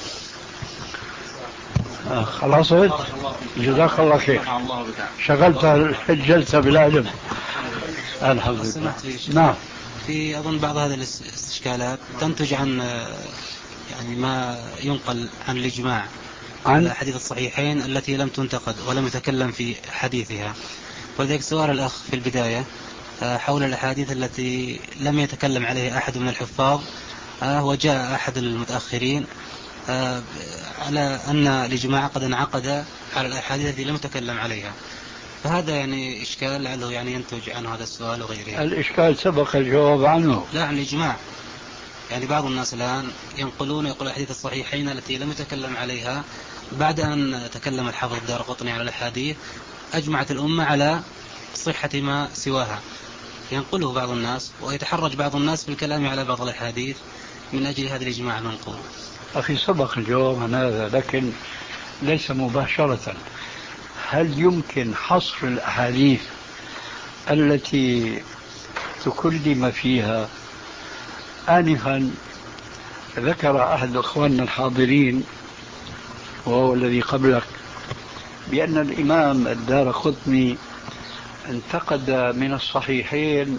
آه خلاص، جزاك الله خير، شغلت الجلسة بالعلم. الحمد لله. نعم. في أظن بعض هذه الاستشكالات تنتج عن يعني ما ينقل عن الإجماع عن الحديث الصحيحين التي لم تنتقد ولم يتكلم في حديثها. ولذلك سؤال الأخ في البداية حول الأحاديث التي لم يتكلم عليها أحد من الحفاظ، وجاء أحد المتأخرين على أن الإجماع قد انعقد على الأحاديث التي لم يتكلم عليها، فهذا يعني إشكال لعله يعني ينتج عنه هذا السؤال وغيره. الإشكال سبق الجواب عنه. لا، عن الإجماع. يعني بعض الناس الآن ينقلون يقول الحديث الصحيحين التي لم يتكلم عليها بعد أن تكلم الحافظ الدارقطني على الأحاديث أجمعت الأمة على صحة ما سواها، ينقله بعض الناس ويتحرج بعض الناس بالكلام على بعض الأحاديث من أجل هذا الإجماع المنقول. أخي سبق الجواب عن هذا، لكن ليس مباشرة. هل يمكن حصر الأحاديث التي تكلم فيها؟ آنفا ذكر أحد أخواننا الحاضرين وهو الذي قبلك بأن الإمام الدارقطني انتقد من الصحيحين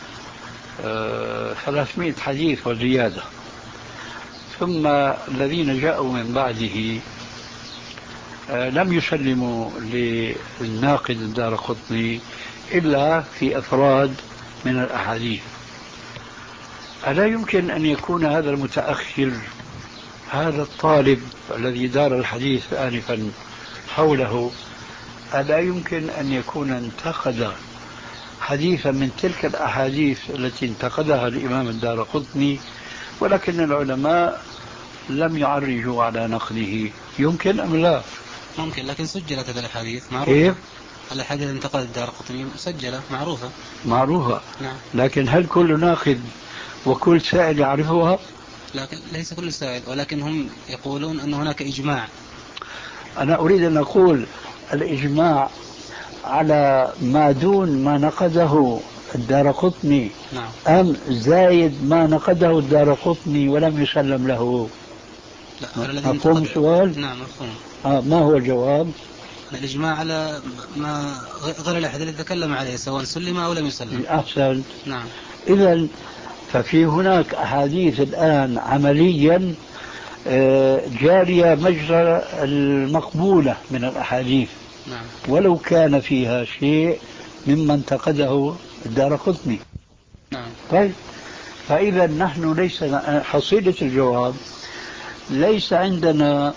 ثلاثمائة حديث وزيادة، ثم الذين جاءوا من بعده لم يسلموا للناقد الدارقطني إلا في أفراد من الأحاديث. ألا يمكن أن يكون هذا المتأخر، هذا الطالب الذي دار الحديث آنفا حوله، ألا يمكن أن يكون انتقد حديثا من تلك الأحاديث التي انتقدها الإمام الدارقطني، ولكن العلماء لم يعرجوا على نقده؟ يمكن أم لا؟ ممكن، لكن سجلت هذه الأحاديث معروفة. كيف؟ الأحاديث انتقد الدارقطني مسجلة معروفة. معروفة. نعم. لكن هل كل ناقد وكل سائل يعرفها؟ لكن ليس كل سائل، ولكن هم يقولون أن هناك إجماع. أنا أريد أن أقول الإجماع على ما دون ما نقده الدارقطني. نعم. أم زايد ما نقده الدارقطني ولم يسلم له؟ لا. مفهوم السؤال؟ نعم مفهوم. آه ما هو الجواب؟ الإجماع على ما غير الأحد الذي تكلم عليه سواء سلم أو لم يسلم. أحسن. نعم. إذن ففي هناك أحاديث الآن عمليا جارية مجرى المقبولة من الأحاديث. نعم. ولو كان فيها شيء مما انتقده الدارقطني. نعم. طيب، فإذا نحن ليس حصيلة الجواب ليس عندنا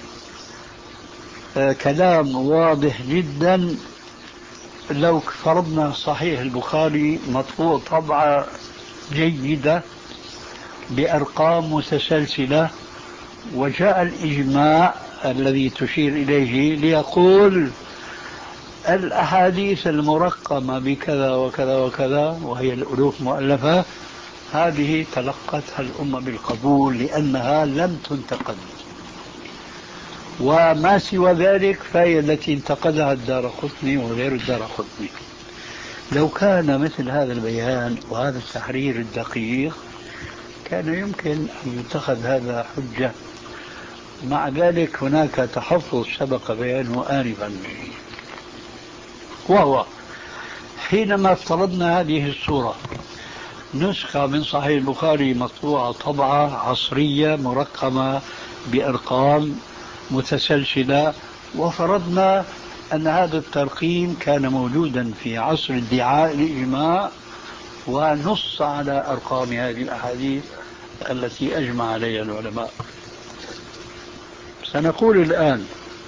كلام واضح جدا. لو فرضنا صحيح البخاري مطبوع طبعة جيدة بأرقام متسلسلة وجاء الإجماع الذي تشير إليه ليقول الأحاديث المرقمة بكذا وكذا وكذا وهي الألوف مؤلفة، هذه تلقتها الأمة بالقبول لأنها لم تنتقد. وما سوى ذلك فهي التي انتقدها الدارقطني وغير الدارقطني. لو كان مثل هذا البيان وهذا التحرير الدقيق كان يمكن أن يتخذ هذا حجة. مع ذلك هناك تحفظ سبق بيانه آنفا، وهو حينما افترضنا هذه الصورة نسخة من صحيح البخاري مطبوعة طبعة عصرية مرقمة بأرقام متسلسلة، وفرضنا أن هذا الترقيم كان موجودا في عصر ادعاء الإجماع، ونص على أرقام هذه الأحاديث التي أجمع عليها العلماء. سنقول الآن: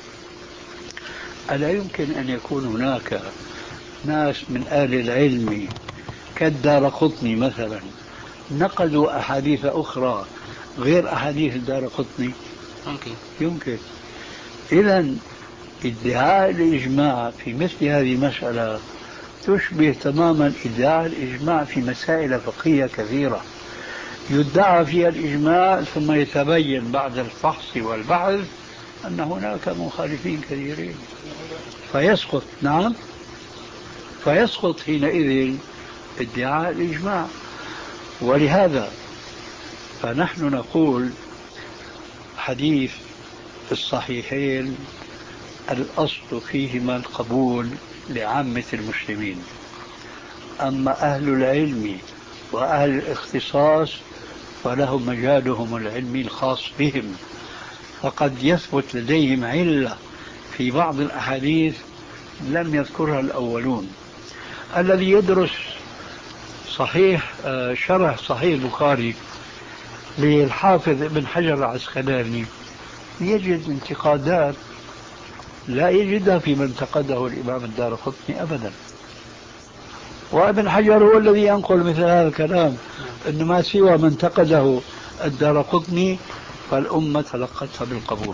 ألا يمكن أن يكون هناك ناس من أهل العلم كالدارقطني مثلا نقدوا أحاديث أخرى غير أحاديث الدارقطني؟ ممكن. يمكن. إذن ادعاء الإجماع في مثل هذه المسألة تشبه تماما ادعاء الإجماع في مسائل فقهية كثيرة يدعى فيها الإجماع ثم يتبين بعد الفحص والبحث أن هناك مخالفين كثيرين فيسقط. نعم، فيسقط حينئذ ادعاء الإجماع. ولهذا فنحن نقول حديث الصحيحين الأصل فيهما القبول لعامة المسلمين، أما أهل العلم وأهل الاختصاص فلهم مجالهم العلمي الخاص بهم، فقد يثبت لديهم علة في بعض الأحاديث لم يذكرها الأولون. الذي يدرس صحيح شرح صحيح البخاري للحافظ ابن حجر العسقلاني يجد انتقادات لا يجدها في من انتقده الإمام الدارقطني أبدا. وابن حجر هو الذي ينقل مثل هذا الكلام، أن ما سوى من انتقده الدارقطني فالأمة تلقتها بالقبول.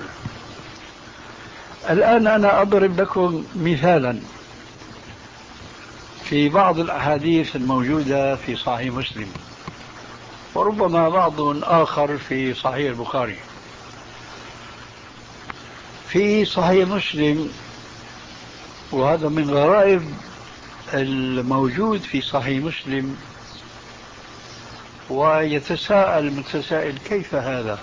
الآن أنا أضرب لكم مثالا في بعض الأحاديث الموجودة في صحيح مسلم، وربما بعض آخر في صحيح البخاري. في صحيح مسلم، وهذا من غرائب الموجود في صحيح مسلم، ويتساءل المتسائل كيف هذا؟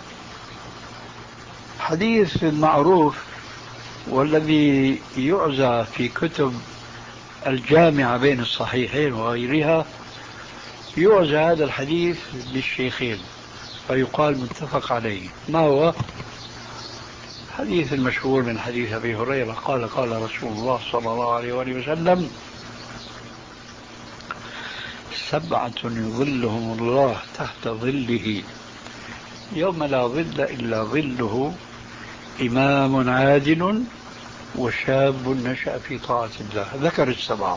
حديث معروف والذي يعزى في كتب الجامعة بين الصحيحين وغيرها، يعزى هذا الحديث للشيخين فيقال متفق عليه. ما هو؟ حديث المشهور من حديث أبي هريرة قال قال رسول الله صلى الله عليه وآله وسلم: سبعة يظلهم الله تحت ظله يوم لا ظل إلا ظله، إمام عادل وشاب نشأ في طاعة الله. ذكر السبعة،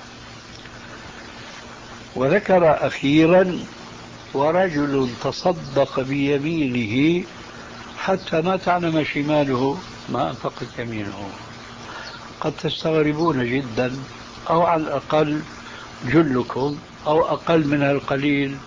وذكر أخيرا: ورجل تصدق بيمينه حتى ما تعلم شماله ما أنفقت يمينه. قد تستغربون جدا، أو على الأقل جلكم، أو أقل من القليل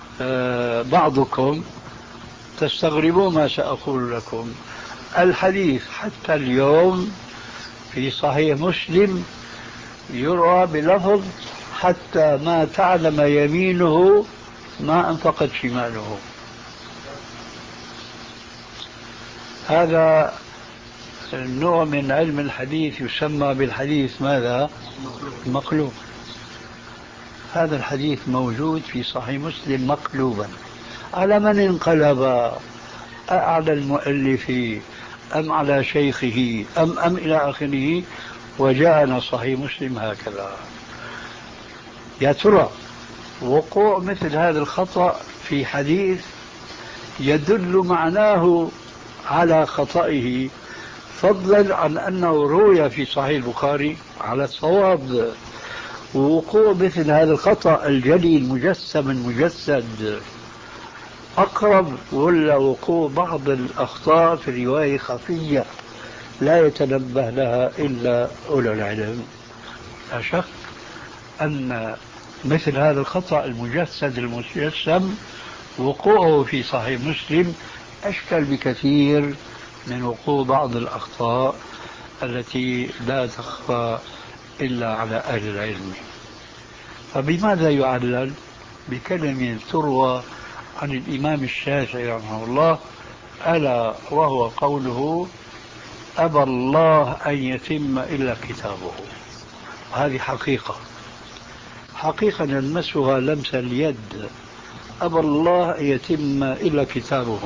بعضكم تستغربون ما سأقول لكم. الحديث حتى اليوم في صحيح مسلم يروى بلفظ: حتى ما تعلم يمينه ما أنفقت شماله. هذا النوع من علم الحديث يسمى بالحديث ماذا؟ مقلوب. هذا الحديث موجود في صحيح مسلم مقلوبا. على من انقلب؟ على المؤلف أم على شيخه أم أم إلى آخره، وجاءنا صحيح مسلم هكذا. يا ترى وقوع مثل هذا الخطأ في حديث يدل معناه على خطئه، فضلا عن أنه روي في صحيح البخاري على الصواب، ووقوع مثل هذا الخطأ الجلي المجسم المجسد أقرب، ولا وقوع بعض الأخطاء في الرواية خفية لا يتنبه لها إلا أولو العلم؟ لا شك أن مثل هذا الخطأ المجسد المجسم وقوعه في صحيح مسلم أشكل بكثير من وقوع بعض الأخطاء التي لا تخفى إلا على أهل العلم. فبماذا يعلل؟ بكلمة تروى عن الإمام الشافعي رحمه الله، ألا وهو قوله: أبى الله أن يتم إلا كتابه. هذه حقيقة حقيقة نلمسها لمس اليد. أبى الله أن يتم إلا كتابه.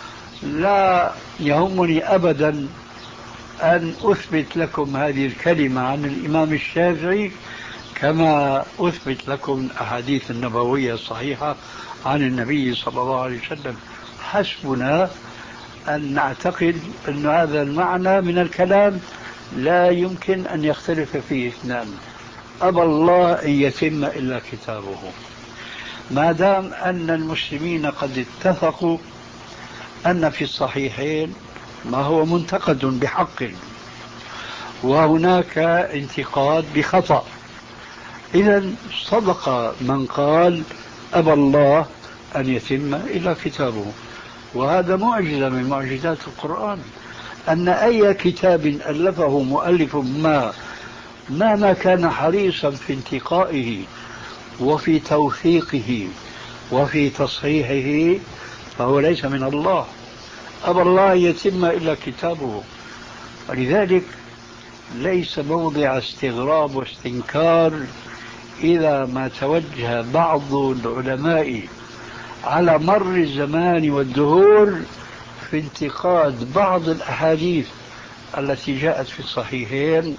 لا يهمني أبدا أن أثبت لكم هذه الكلمة عن الإمام الشافعي كما أثبت لكم الأحاديث النبوية الصحيحة عن النبي صلى الله عليه وسلم. حسبنا أن نعتقد أن هذا المعنى من الكلام لا يمكن أن يختلف فيه اثنان. أبى الله أن يتم إلا كتابه. ما دام أن المسلمين قد اتفقوا أن في الصحيحين ما هو منتقد بحق وهناك انتقاد بخطأ، إذن صدق من قال أبى الله أن يتم إلا كتابه. وهذا معجزة من معجزات القرآن، أن أي كتاب ألفه مؤلف ما مهما كان حريصا في انتقائه وفي توثيقه وفي تصحيحه فهو ليس من الله. أبى الله يتم إلا كتابه. ولذلك ليس موضع استغراب واستنكار إذا ما توجه بعض العلماء على مر الزمان والدهور في انتقاد بعض الأحاديث التي جاءت في الصحيحين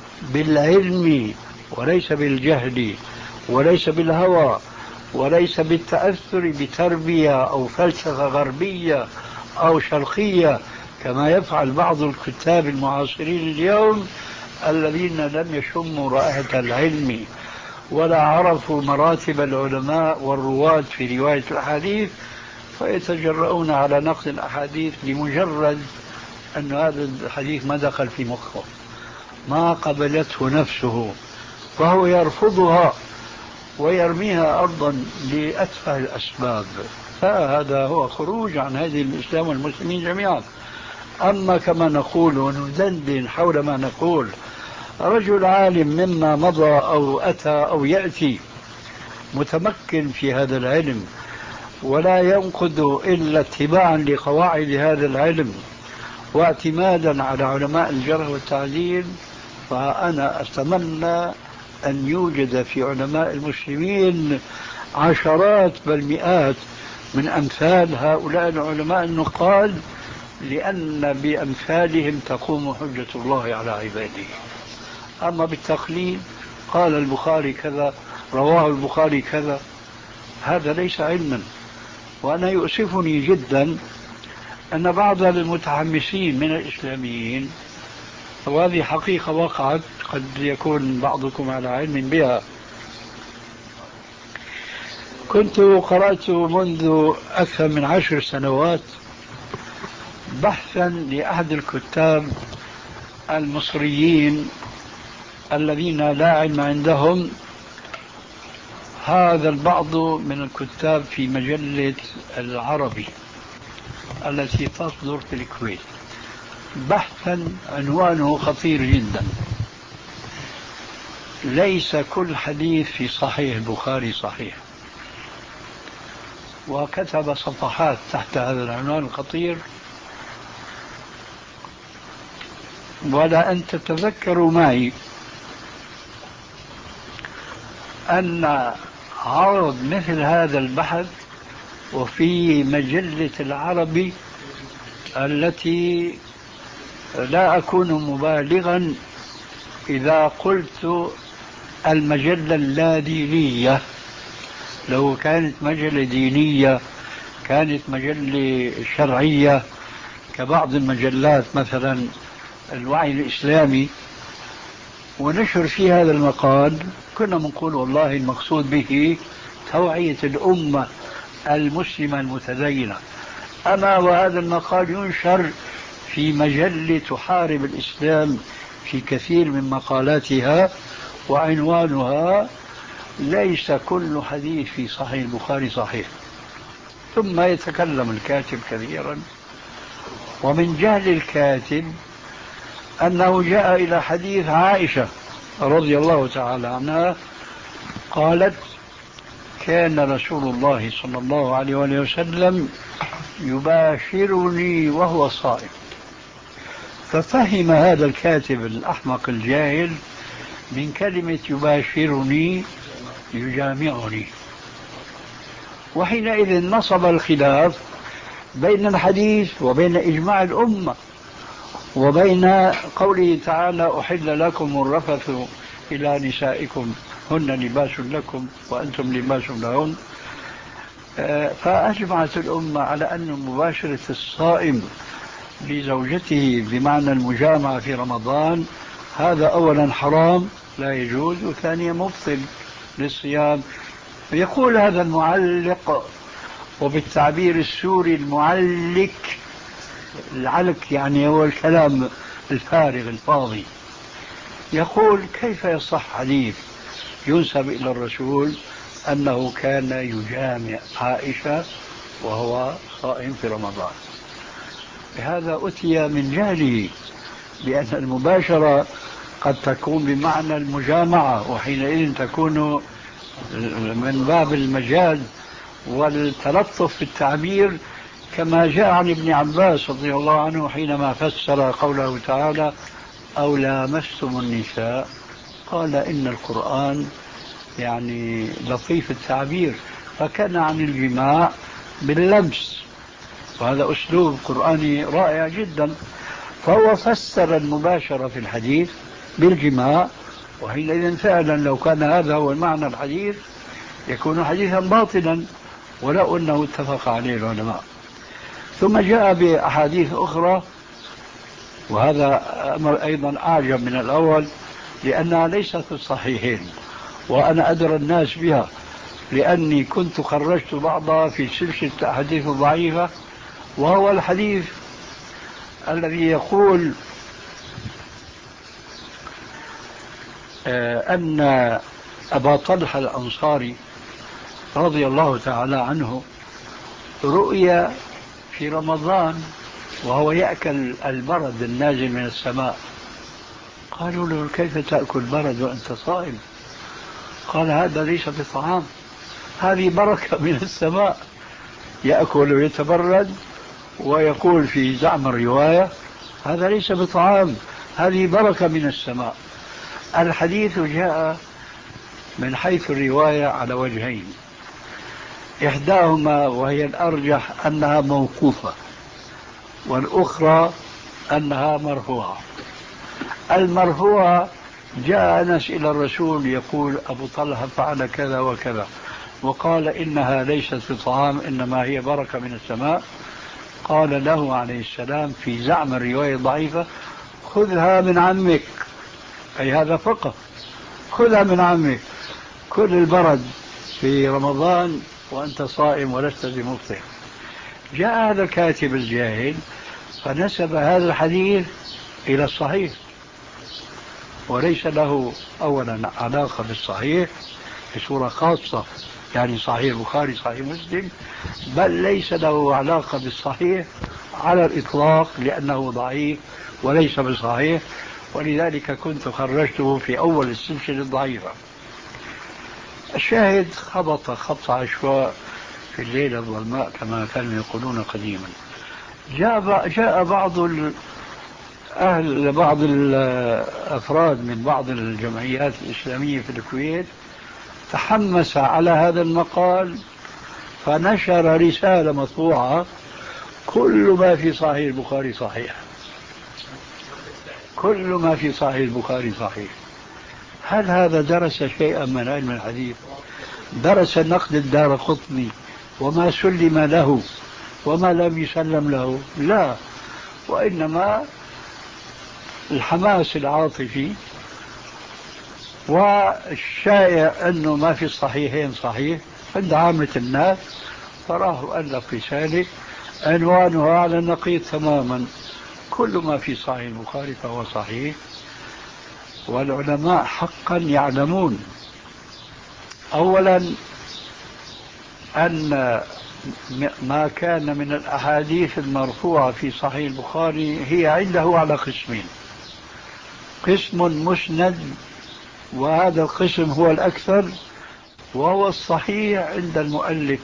بالعلم وليس بالجهل وليس بالهوى وليس بالتأثر بتربية أو فلسفة غربية أو شرقية كما يفعل بعض الكتاب المعاصرين اليوم الذين لم يشموا رائحة العلم ولا عرفوا مراتب العلماء والرواة في رواية الأحاديث، فيتجرؤون على نقد الأحاديث لمجرد أن هذا الحديث ما دخل في مخه، ما قبلته نفسه، فهو يرفضها ويرميها أرضا لأتفه الأسباب. فهذا هو خروج عن هذه الإسلام والمسلمين جميعا. أما كما نقول وندندن حول ما نقول رجل عالم مما مضى أو أتى أو يأتي متمكن في هذا العلم ولا ينقد إلا اتباعا لقواعد هذا العلم واعتمادا على علماء الجرح والتعديل، فأنا أتمنى أن يوجد في علماء المسلمين عشرات بل مئات من أمثال هؤلاء العلماء النقاد، لأن بأمثالهم تقوم حجة الله على عباده. أما بالتقليد قال البخاري كذا رواه البخاري كذا، هذا ليس علما. وأنا يؤسفني جدا أن بعض المتحمسين من الإسلاميين، وهذه حقيقة وقعت قد يكون بعضكم على علم بها، كنت قرأت منذ أكثر من عشر سنوات بحثا لأحد الكتاب المصريين الذين لا علم عندهم، هذا البعض من الكتاب في مجلة العربي التي تصدر في الكويت، بحثا عنوانه خطير جدا: ليس كل حديث في صحيح البخاري صحيح. وكتب صفحات تحت هذا العنوان الخطير. ولا أن تتذكروا معي أن عرض مثل هذا البحث وفي مجلة العربي التي لا أكون مبالغا إذا قلت المجلة اللادينية، لو كانت مجلة دينية كانت مجلة شرعية كبعض المجلات مثلا الوعي الإسلامي ونشر في هذا المقال، كنا بنقول والله المقصود به توعية الأمة المسلمة المتدينة. أما وهذا المقال ينشر في مجلة تحارب الإسلام في كثير من مقالاتها، وعنوانها ليس كل حديث في صحيح البخاري صحيح. ثم يتكلم الكاتب كثيرا ومن جهل الكاتب أنه جاء إلى حديث عائشة رضي الله تعالى عنها قالت كان رسول الله صلى الله عليه وسلم يباشرني وهو صائم، ففهم هذا الكاتب الأحمق الجاهل من كلمة يباشرني يجامعني، وحينئذ نصب الخلاف بين الحديث وبين إجماع الأمة وبين قوله تعالى أحل لكم الرفث إلى نسائكم هن لباس لكم وأنتم لباس لهن. فأجمعت الأمة على أن مباشرة الصائم لزوجته بمعنى المجامعة في رمضان هذا أولا حرام لا يجوز، وثانيا مبطل للصيام. يقول هذا المعلق، وبالتعبير السوري المعلك، العلك يعني هو الكلام الفارغ الفاضي، يقول كيف يصح حديث ينسب إلى الرسول أنه كان يجامع عائشة وهو صائم في رمضان؟ بهذا أتي من جهله بأن المباشرة قد تكون بمعنى المجامعة، وحينئذ تكون من باب المجاز والتلطف في التعبير، كما جاء عن ابن عباس رضي الله عنه حينما فسر قوله تعالى أو لامستم النساء قال إن القرآن يعني لطيف التعبير، فكان عن الجماع باللمس، وهذا أسلوب قرآني رائع جدا. فهو فسر المباشرة في الحديث بالجماع، وحينئذ فعلا لو كان هذا هو المعنى الحديث يكون حديثا باطلا ولو أنه اتفق عليه العلماء. ثم جاء بأحاديث أخرى، وهذا أمر أيضا أعجب من الأول لأنها ليست في الصحيحين، وأنا أدرى الناس بها لأني كنت خرجت بعضها في سلسلة أحاديث ضعيفة، وهو الحديث الذي يقول أن أبا طلحة الأنصاري رضي الله تعالى عنه رؤيا في رمضان وهو يأكل البرد النازل من السماء. قالوا له كيف تأكل برد وأنت صائم؟ قال هذا ليس بطعام، هذه بركة من السماء، يأكل ويتبرد، ويقول في زعم الرواية هذا ليس بطعام، هذه بركة من السماء. الحديث جاء من حيث الرواية على وجهين، إحداهما وهي الأرجح أنها موقوفة، والأخرى أنها مرفوعة. المرفوعة جاء أنس إلى الرسول يقول أبو طلحة فعل كذا وكذا، وقال إنها ليست بطعام إنما هي بركة من السماء. قال له عليه السلام في زعم الرواية الضعيفة خذها من عمك، أي هذا فقط، خذها من عمك، كل البرد في رمضان وأنت صائم ولست بمفطر. جاء هذا الكاتب الجاهل فنسب هذا الحديث إلى الصحيح، وليس له أولا علاقة بالصحيح بصورة خاصة، يعني صحيح البخاري صحيح مسلم، بل ليس له علاقة بالصحيح على الإطلاق لأنه ضعيف وليس بصحيح، ولذلك كنت خرجته في أول السلسلة الضعيفة. الشاهد خبط خبط عشواء في الليلة الظلماء كما كانوا يقولون قديما. جاء جاء بعض أهل بعض الأفراد من بعض الجمعيات الإسلامية في الكويت تحمس على هذا المقال، فنشر رسالة مطبوعة كل ما في صحيح البخاري صحيح، كل ما في صحيح البخاري صحيح. هل هذا درس شيئا من علم الحديث؟ درس نقد الدارقطني وما سلم له وما لم يسلم له؟ لا، وإنما الحماس العاطفي، والشائع أنه ما في الصحيحين صحيح عند عامة الناس، فراه ألف رسالة عنوانها على النقيض تماما، كل ما في صحيح البخاري فهو صحيح. والعلماء حقا يعلمون أولا أن ما كان من الأحاديث المرفوعة في صحيح البخاري هي عنده على قسمين: قسم مسند، وهذا القسم هو الأكثر وهو الصحيح عند المؤلف،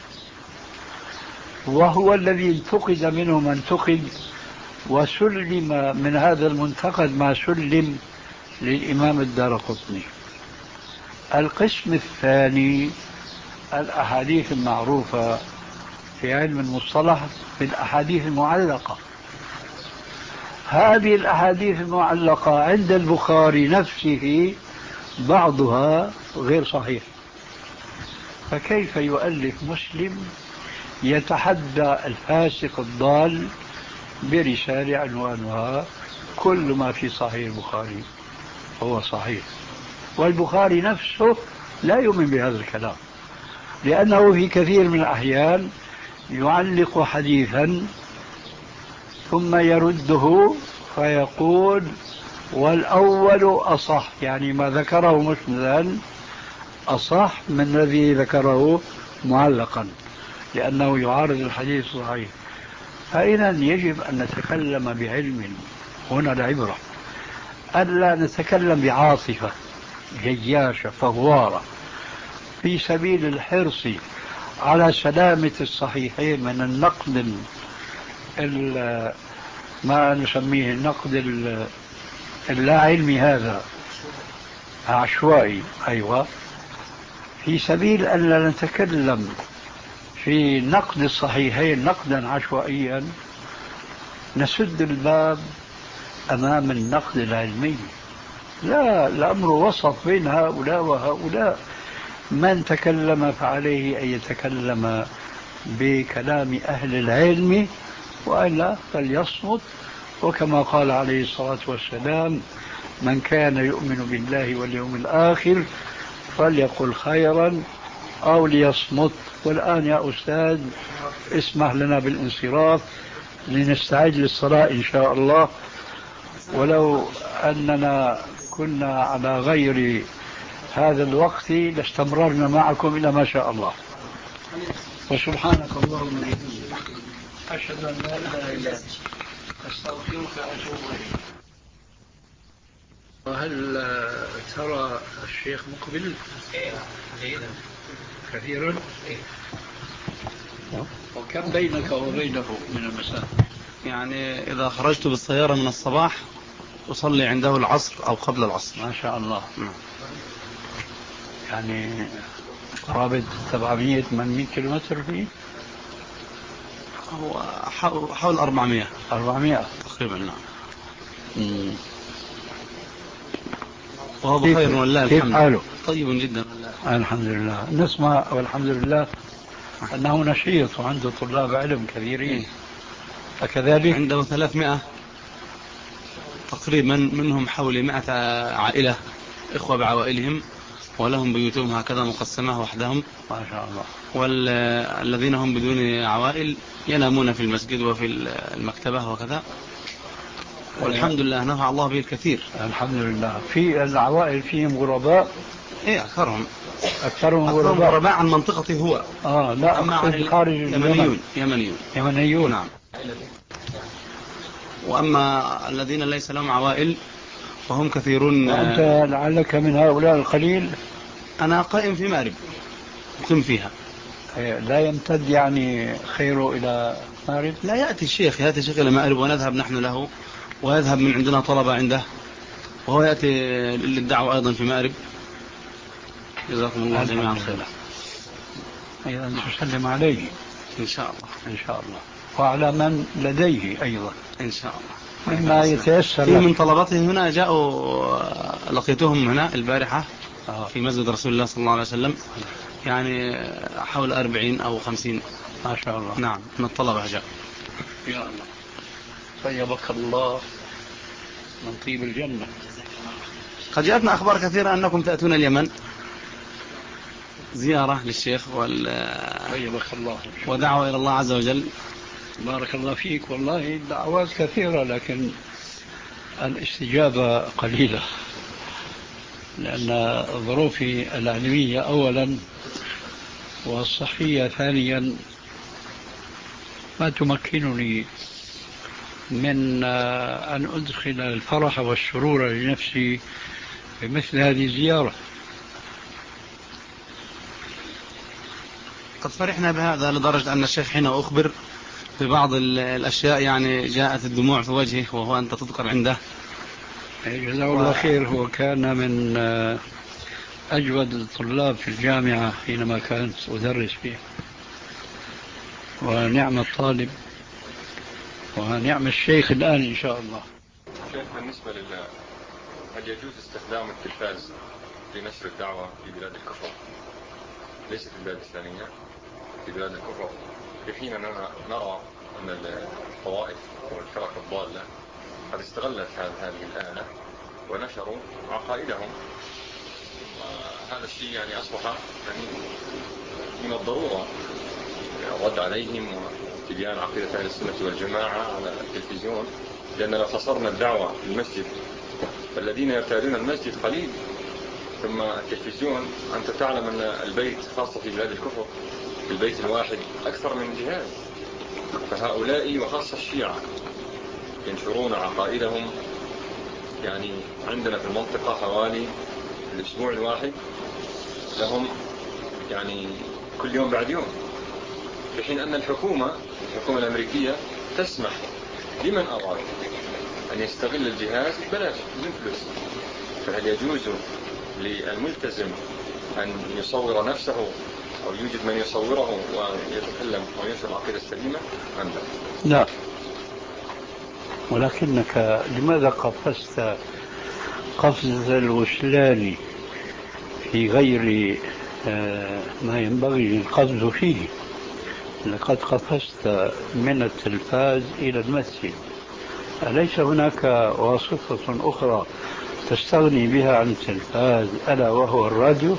وهو الذي انتقد منه من انتقد، وسلم من هذا المنتقد ما سلم للإمام الدارقطني. القسم الثاني الأحاديث المعروفة في علم المصطلح بالأحاديث المعلقة. هذه الأحاديث المعلقة عند البخاري نفسه بعضها غير صحيح، فكيف يؤلف مسلم يتحدى الفاسق الضال برسالة عنوانها كل ما في صحيح البخاري هو صحيح؟ والبخاري نفسه لا يؤمن بهذا الكلام، لأنه في كثير من الأحيان يعلق حديثا ثم يرده فيقول والأول أصح، يعني ما ذكره مسندا أصح من الذي ذكره معلقا، لأنه يعارض الحديث الصحيح. فإذا يجب أن نتكلم بعلم، هنا العبرة ألا نتكلم بعاطفة جياشة فوارة في سبيل الحرص على سلامة الصحيحين من النقد ما نسميه النقد اللا علمي، هذا عشوائي. أيوة، في سبيل أن لا نتكلم في نقد الصحيحين نقدا عشوائيا نسد الباب أمام النقد العلمي. لا، الأمر وسط بين هؤلاء وهؤلاء. من تكلم فعليه أن يتكلم بكلام أهل العلم، وإلا فليصمت. وكما قال عليه الصلاة والسلام: من كان يؤمن بالله واليوم الآخر فليقل خيرا أو ليصمت. والآن يا أستاذ اسمح لنا بالانصراف لنستعد للصلاة إن شاء الله، ولو أننا كنا على غير هذا الوقت لاستمررنا معكم إلى ما شاء الله. وسبحانك اللهم وبحمدك أشهد أن لا إله إلا أنت أستغفرك وأتوب إليك. وهل ترى الشيخ مقبل؟ كثيرا. وكم بينك وبينه من المسافة؟ يعني إذا خرجت بالسيارة من الصباح أصلي عنده العصر أو قبل العصر. ما شاء الله. يعني قرابة سبعمية ثمانمية كيلومتر فيه؟ هو حول أربعمية أربعمية تقريبا. نعم. وهو بخير والله الحمد. كيف حاله؟ طيب جدا والله الحمد لله. نسمع والحمد لله أنه نشيط وعنده طلاب علم كثيرين، أكذلك؟ عنده ثلاثمائة تقريبا، منهم حوالي مائة عائلة، إخوة بعوائلهم، ولهم بيوتهم هكذا مقسمة وحدهم ما شاء الله. والذين هم بدون عوائل ينامون في المسجد وفي المكتبة وكذا، والحمد لله نفع الله به الكثير. الحمد لله. في العوائل فيهم غرباء؟ إيه، أكثرهم أكثرهم غرباء. غرباء عن منطقته هو. آه لا، أما عن خارج يمنيون يمنيون يمنيون. نعم. وأما الذين ليس لهم عوائل وهم كثيرون. وأنت لعلك من هؤلاء القليل؟ أنا قائم في مأرب، مقيم فيها. لا يمتد يعني خيره إلى مأرب؟ لا، يأتي الشيخ يأتي الشيخ إلى مأرب ونذهب نحن له، ويذهب من عندنا طلبة عنده، وهو يأتي للدعوة أيضا في مأرب. جزاكم الله جميعا خيرا. أيضا تسلم عليه إن شاء الله. إن شاء الله. وعلى من لديه أيضا إن شاء الله. مما يتيسر. في من طلبته هنا جاءوا، لقيتهم هنا البارحة في مسجد رسول الله صلى الله عليه وسلم، يعني حول أربعين أو خمسين. ما شاء الله. نعم، من الطلبة جاء. يا الله، طيبك الله من طيب الجنة. قد جاءتنا أخبار كثيرة أنكم تأتون اليمن زيارة للشيخ وال طيبك الله ودعوة إلى الله عز وجل. بارك الله فيك. والله الدعوات كثيرة لكن الاستجابة قليلة، لأن ظروفي العلمية أولا والصحية ثانيا ما تمكنني من أن أدخل الفرح والسرور لنفسي بمثل هذه الزيارة. قد فرحنا بهذا لدرجة أن الشيخ حين أخبر ببعض الأشياء يعني جاءت الدموع في وجهه وهو أنت تذكر عنده. جزاه الله خير. هو كان من أجود الطلاب في الجامعة حينما كنت أدرس فيه، ونعم الطالب ونعم الشيخ الآن إن شاء الله. شيخ، بالنسبة لله هل يجوز استخدام التلفاز في نشر الدعوة في بلاد الكفر، ليس في البلاد الإسلامية، في بلاد الكفر، في حين أننا نرى أن الطوائف والفرق الضالة قد استغلت هذه الآلة ونشروا عقائدهم، وهذا الشيء يعني أصبح يعني من الضرورة الرد عليهم وتبيان عقيدة أهل السنة والجماعة على التلفزيون، لأن لو خسرنا الدعوة في المسجد فالذين يرتادون المسجد قليل، ثم التلفزيون أنت تعلم أن البيت خاصة في بلاد الكفر في البيت الواحد أكثر من جهاز، فهؤلاء وخاصة الشيعة ينشرون عقائدهم. يعني عندنا في المنطقة حوالي الأسبوع الواحد لهم يعني كل يوم بعد يوم، في حين أن الحكومة الحكومة الأمريكية تسمح لمن أراد أن يستغل الجهاز ببلاش بدون فلوس. فهل يجوز للملتزم أن يصور نفسه أو يوجد من يصوره ويتكلم وينشر العقيدة السليمة أم لا؟ لا، ولكنك لماذا قفزت قفز الوسلان في غير ما ينبغي القفز فيه؟ لقد قفزت من التلفاز إلى المسجد، أليس هناك واسطة أخرى تستغني بها عن التلفاز ألا وهو الراديو؟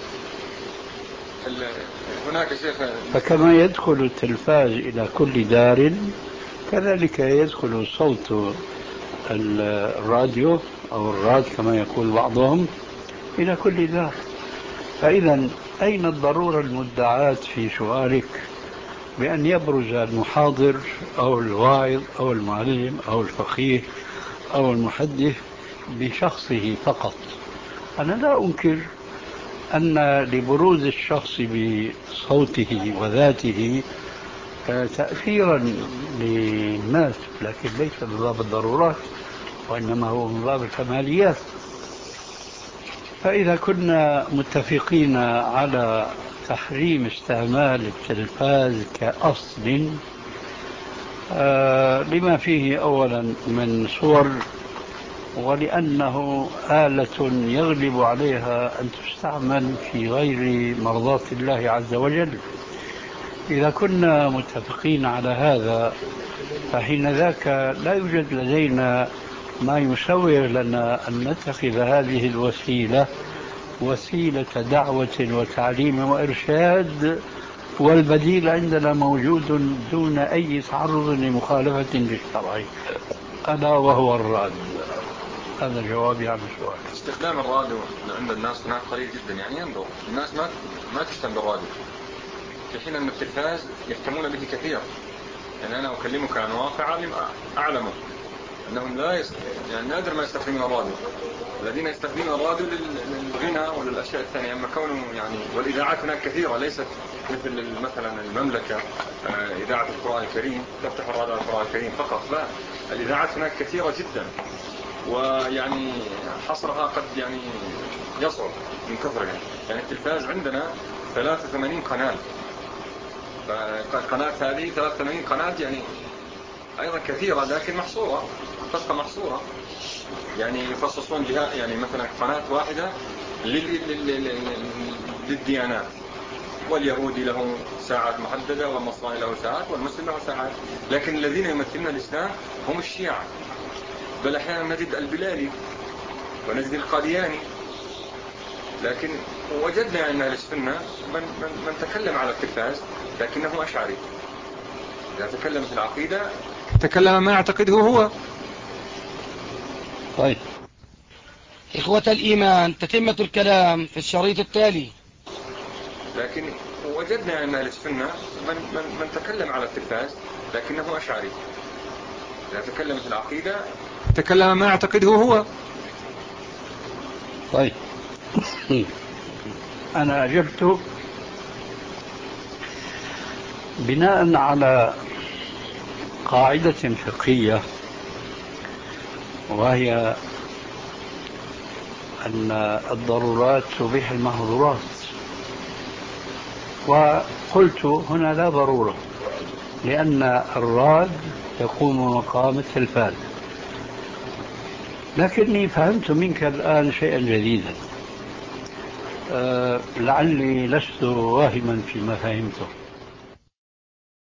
هناك شيخ. فكما يدخل التلفاز إلى كل دار كذلك يدخل صوت الراديو أو الراد كما يقول بعضهم إلى كل دار. فإذا أين الضرورة المدعاة في سؤالك بأن يبرز المحاضر أو الواعظ أو المعلم أو الفقيه أو المحدث بشخصه فقط؟ أنا لا أنكر أن لبروز الشخص بصوته وذاته تأثيرا للناس، لكن ليس من باب الضرورات وإنما هو من باب الكماليات. فإذا كنا متفقين على تحريم استعمال التلفاز كأصل آه لما فيه أولا من صور، ولأنه آلة يغلب عليها أن تستعمل في غير مرضاة الله عز وجل، إذا كنا متفقين على هذا فحين ذاك لا يوجد لدينا ما يسوغ لنا أن نتخذ هذه الوسيلة وسيلة دعوة وتعليم وإرشاد، والبديل عندنا موجود دون أي تعرض لمخالفة للشرع ألا وهو الراد. هذا جوابي عن السؤال. استخدام الراديو عند الناس هناك قليل جدا، يعني ينظر الناس ما ما تهتم بالراديو، في حين أن التلفاز يهتمون به كثير. يعني أنا أكلمك عن واقع عالم أعلمه أنهم لا يست... يعني نادر ما يستخدمون الراديو. الذين يستخدمون الراديو للغنى وللأشياء الثانية، أما كونه يعني والإذاعات هناك كثيرة، ليست مثل مثلا المملكة إذاعة القرآن الكريم تفتح الراديو القرآن الكريم فقط، لا، الإذاعات هناك كثيرة جدا، ويعني حصرها قد يعني يصعب من كثرها. يعني التلفاز عندنا ثلاثة وثمانين قناة، فالقناة هذه ثلاثة وثمانين قناة يعني أيضا كثيرة لكن محصورة، تبقى محصورة. يعني يخصصون جهة يعني مثلا قناة واحدة للديانات، واليهودي له ساعات محددة والنصراني له ساعات والمسلم له ساعات، لكن الذين يمثلون الإسلام هم الشيعة، بل أحيانا نجد البلالي ونجد القادياني. لكن وجدنا أن السنة من, من, من تكلم على التلفاز لكنه أشعري، إذا تكلم في العقيدة تكلم ما يعتقده هو. طيب إخوة الإيمان، تتمة الكلام في الشريط التالي. لكن وجدنا أن السنة من, من, من تكلم على التلفاز لكنه أشعري. إذا تكلم في العقيدة تكلم ما يعتقده هو. طيب أنا أجبت بناء على قاعدة فقهية، وهي أن الضرورات تبيح المحظورات، وقلت هنا لا ضرورة، لأن الراد يقوم مقام التلفان. لكني فهمت منك الآن شيئا جديدا، أه لعلي لست واهما فيما فهمته.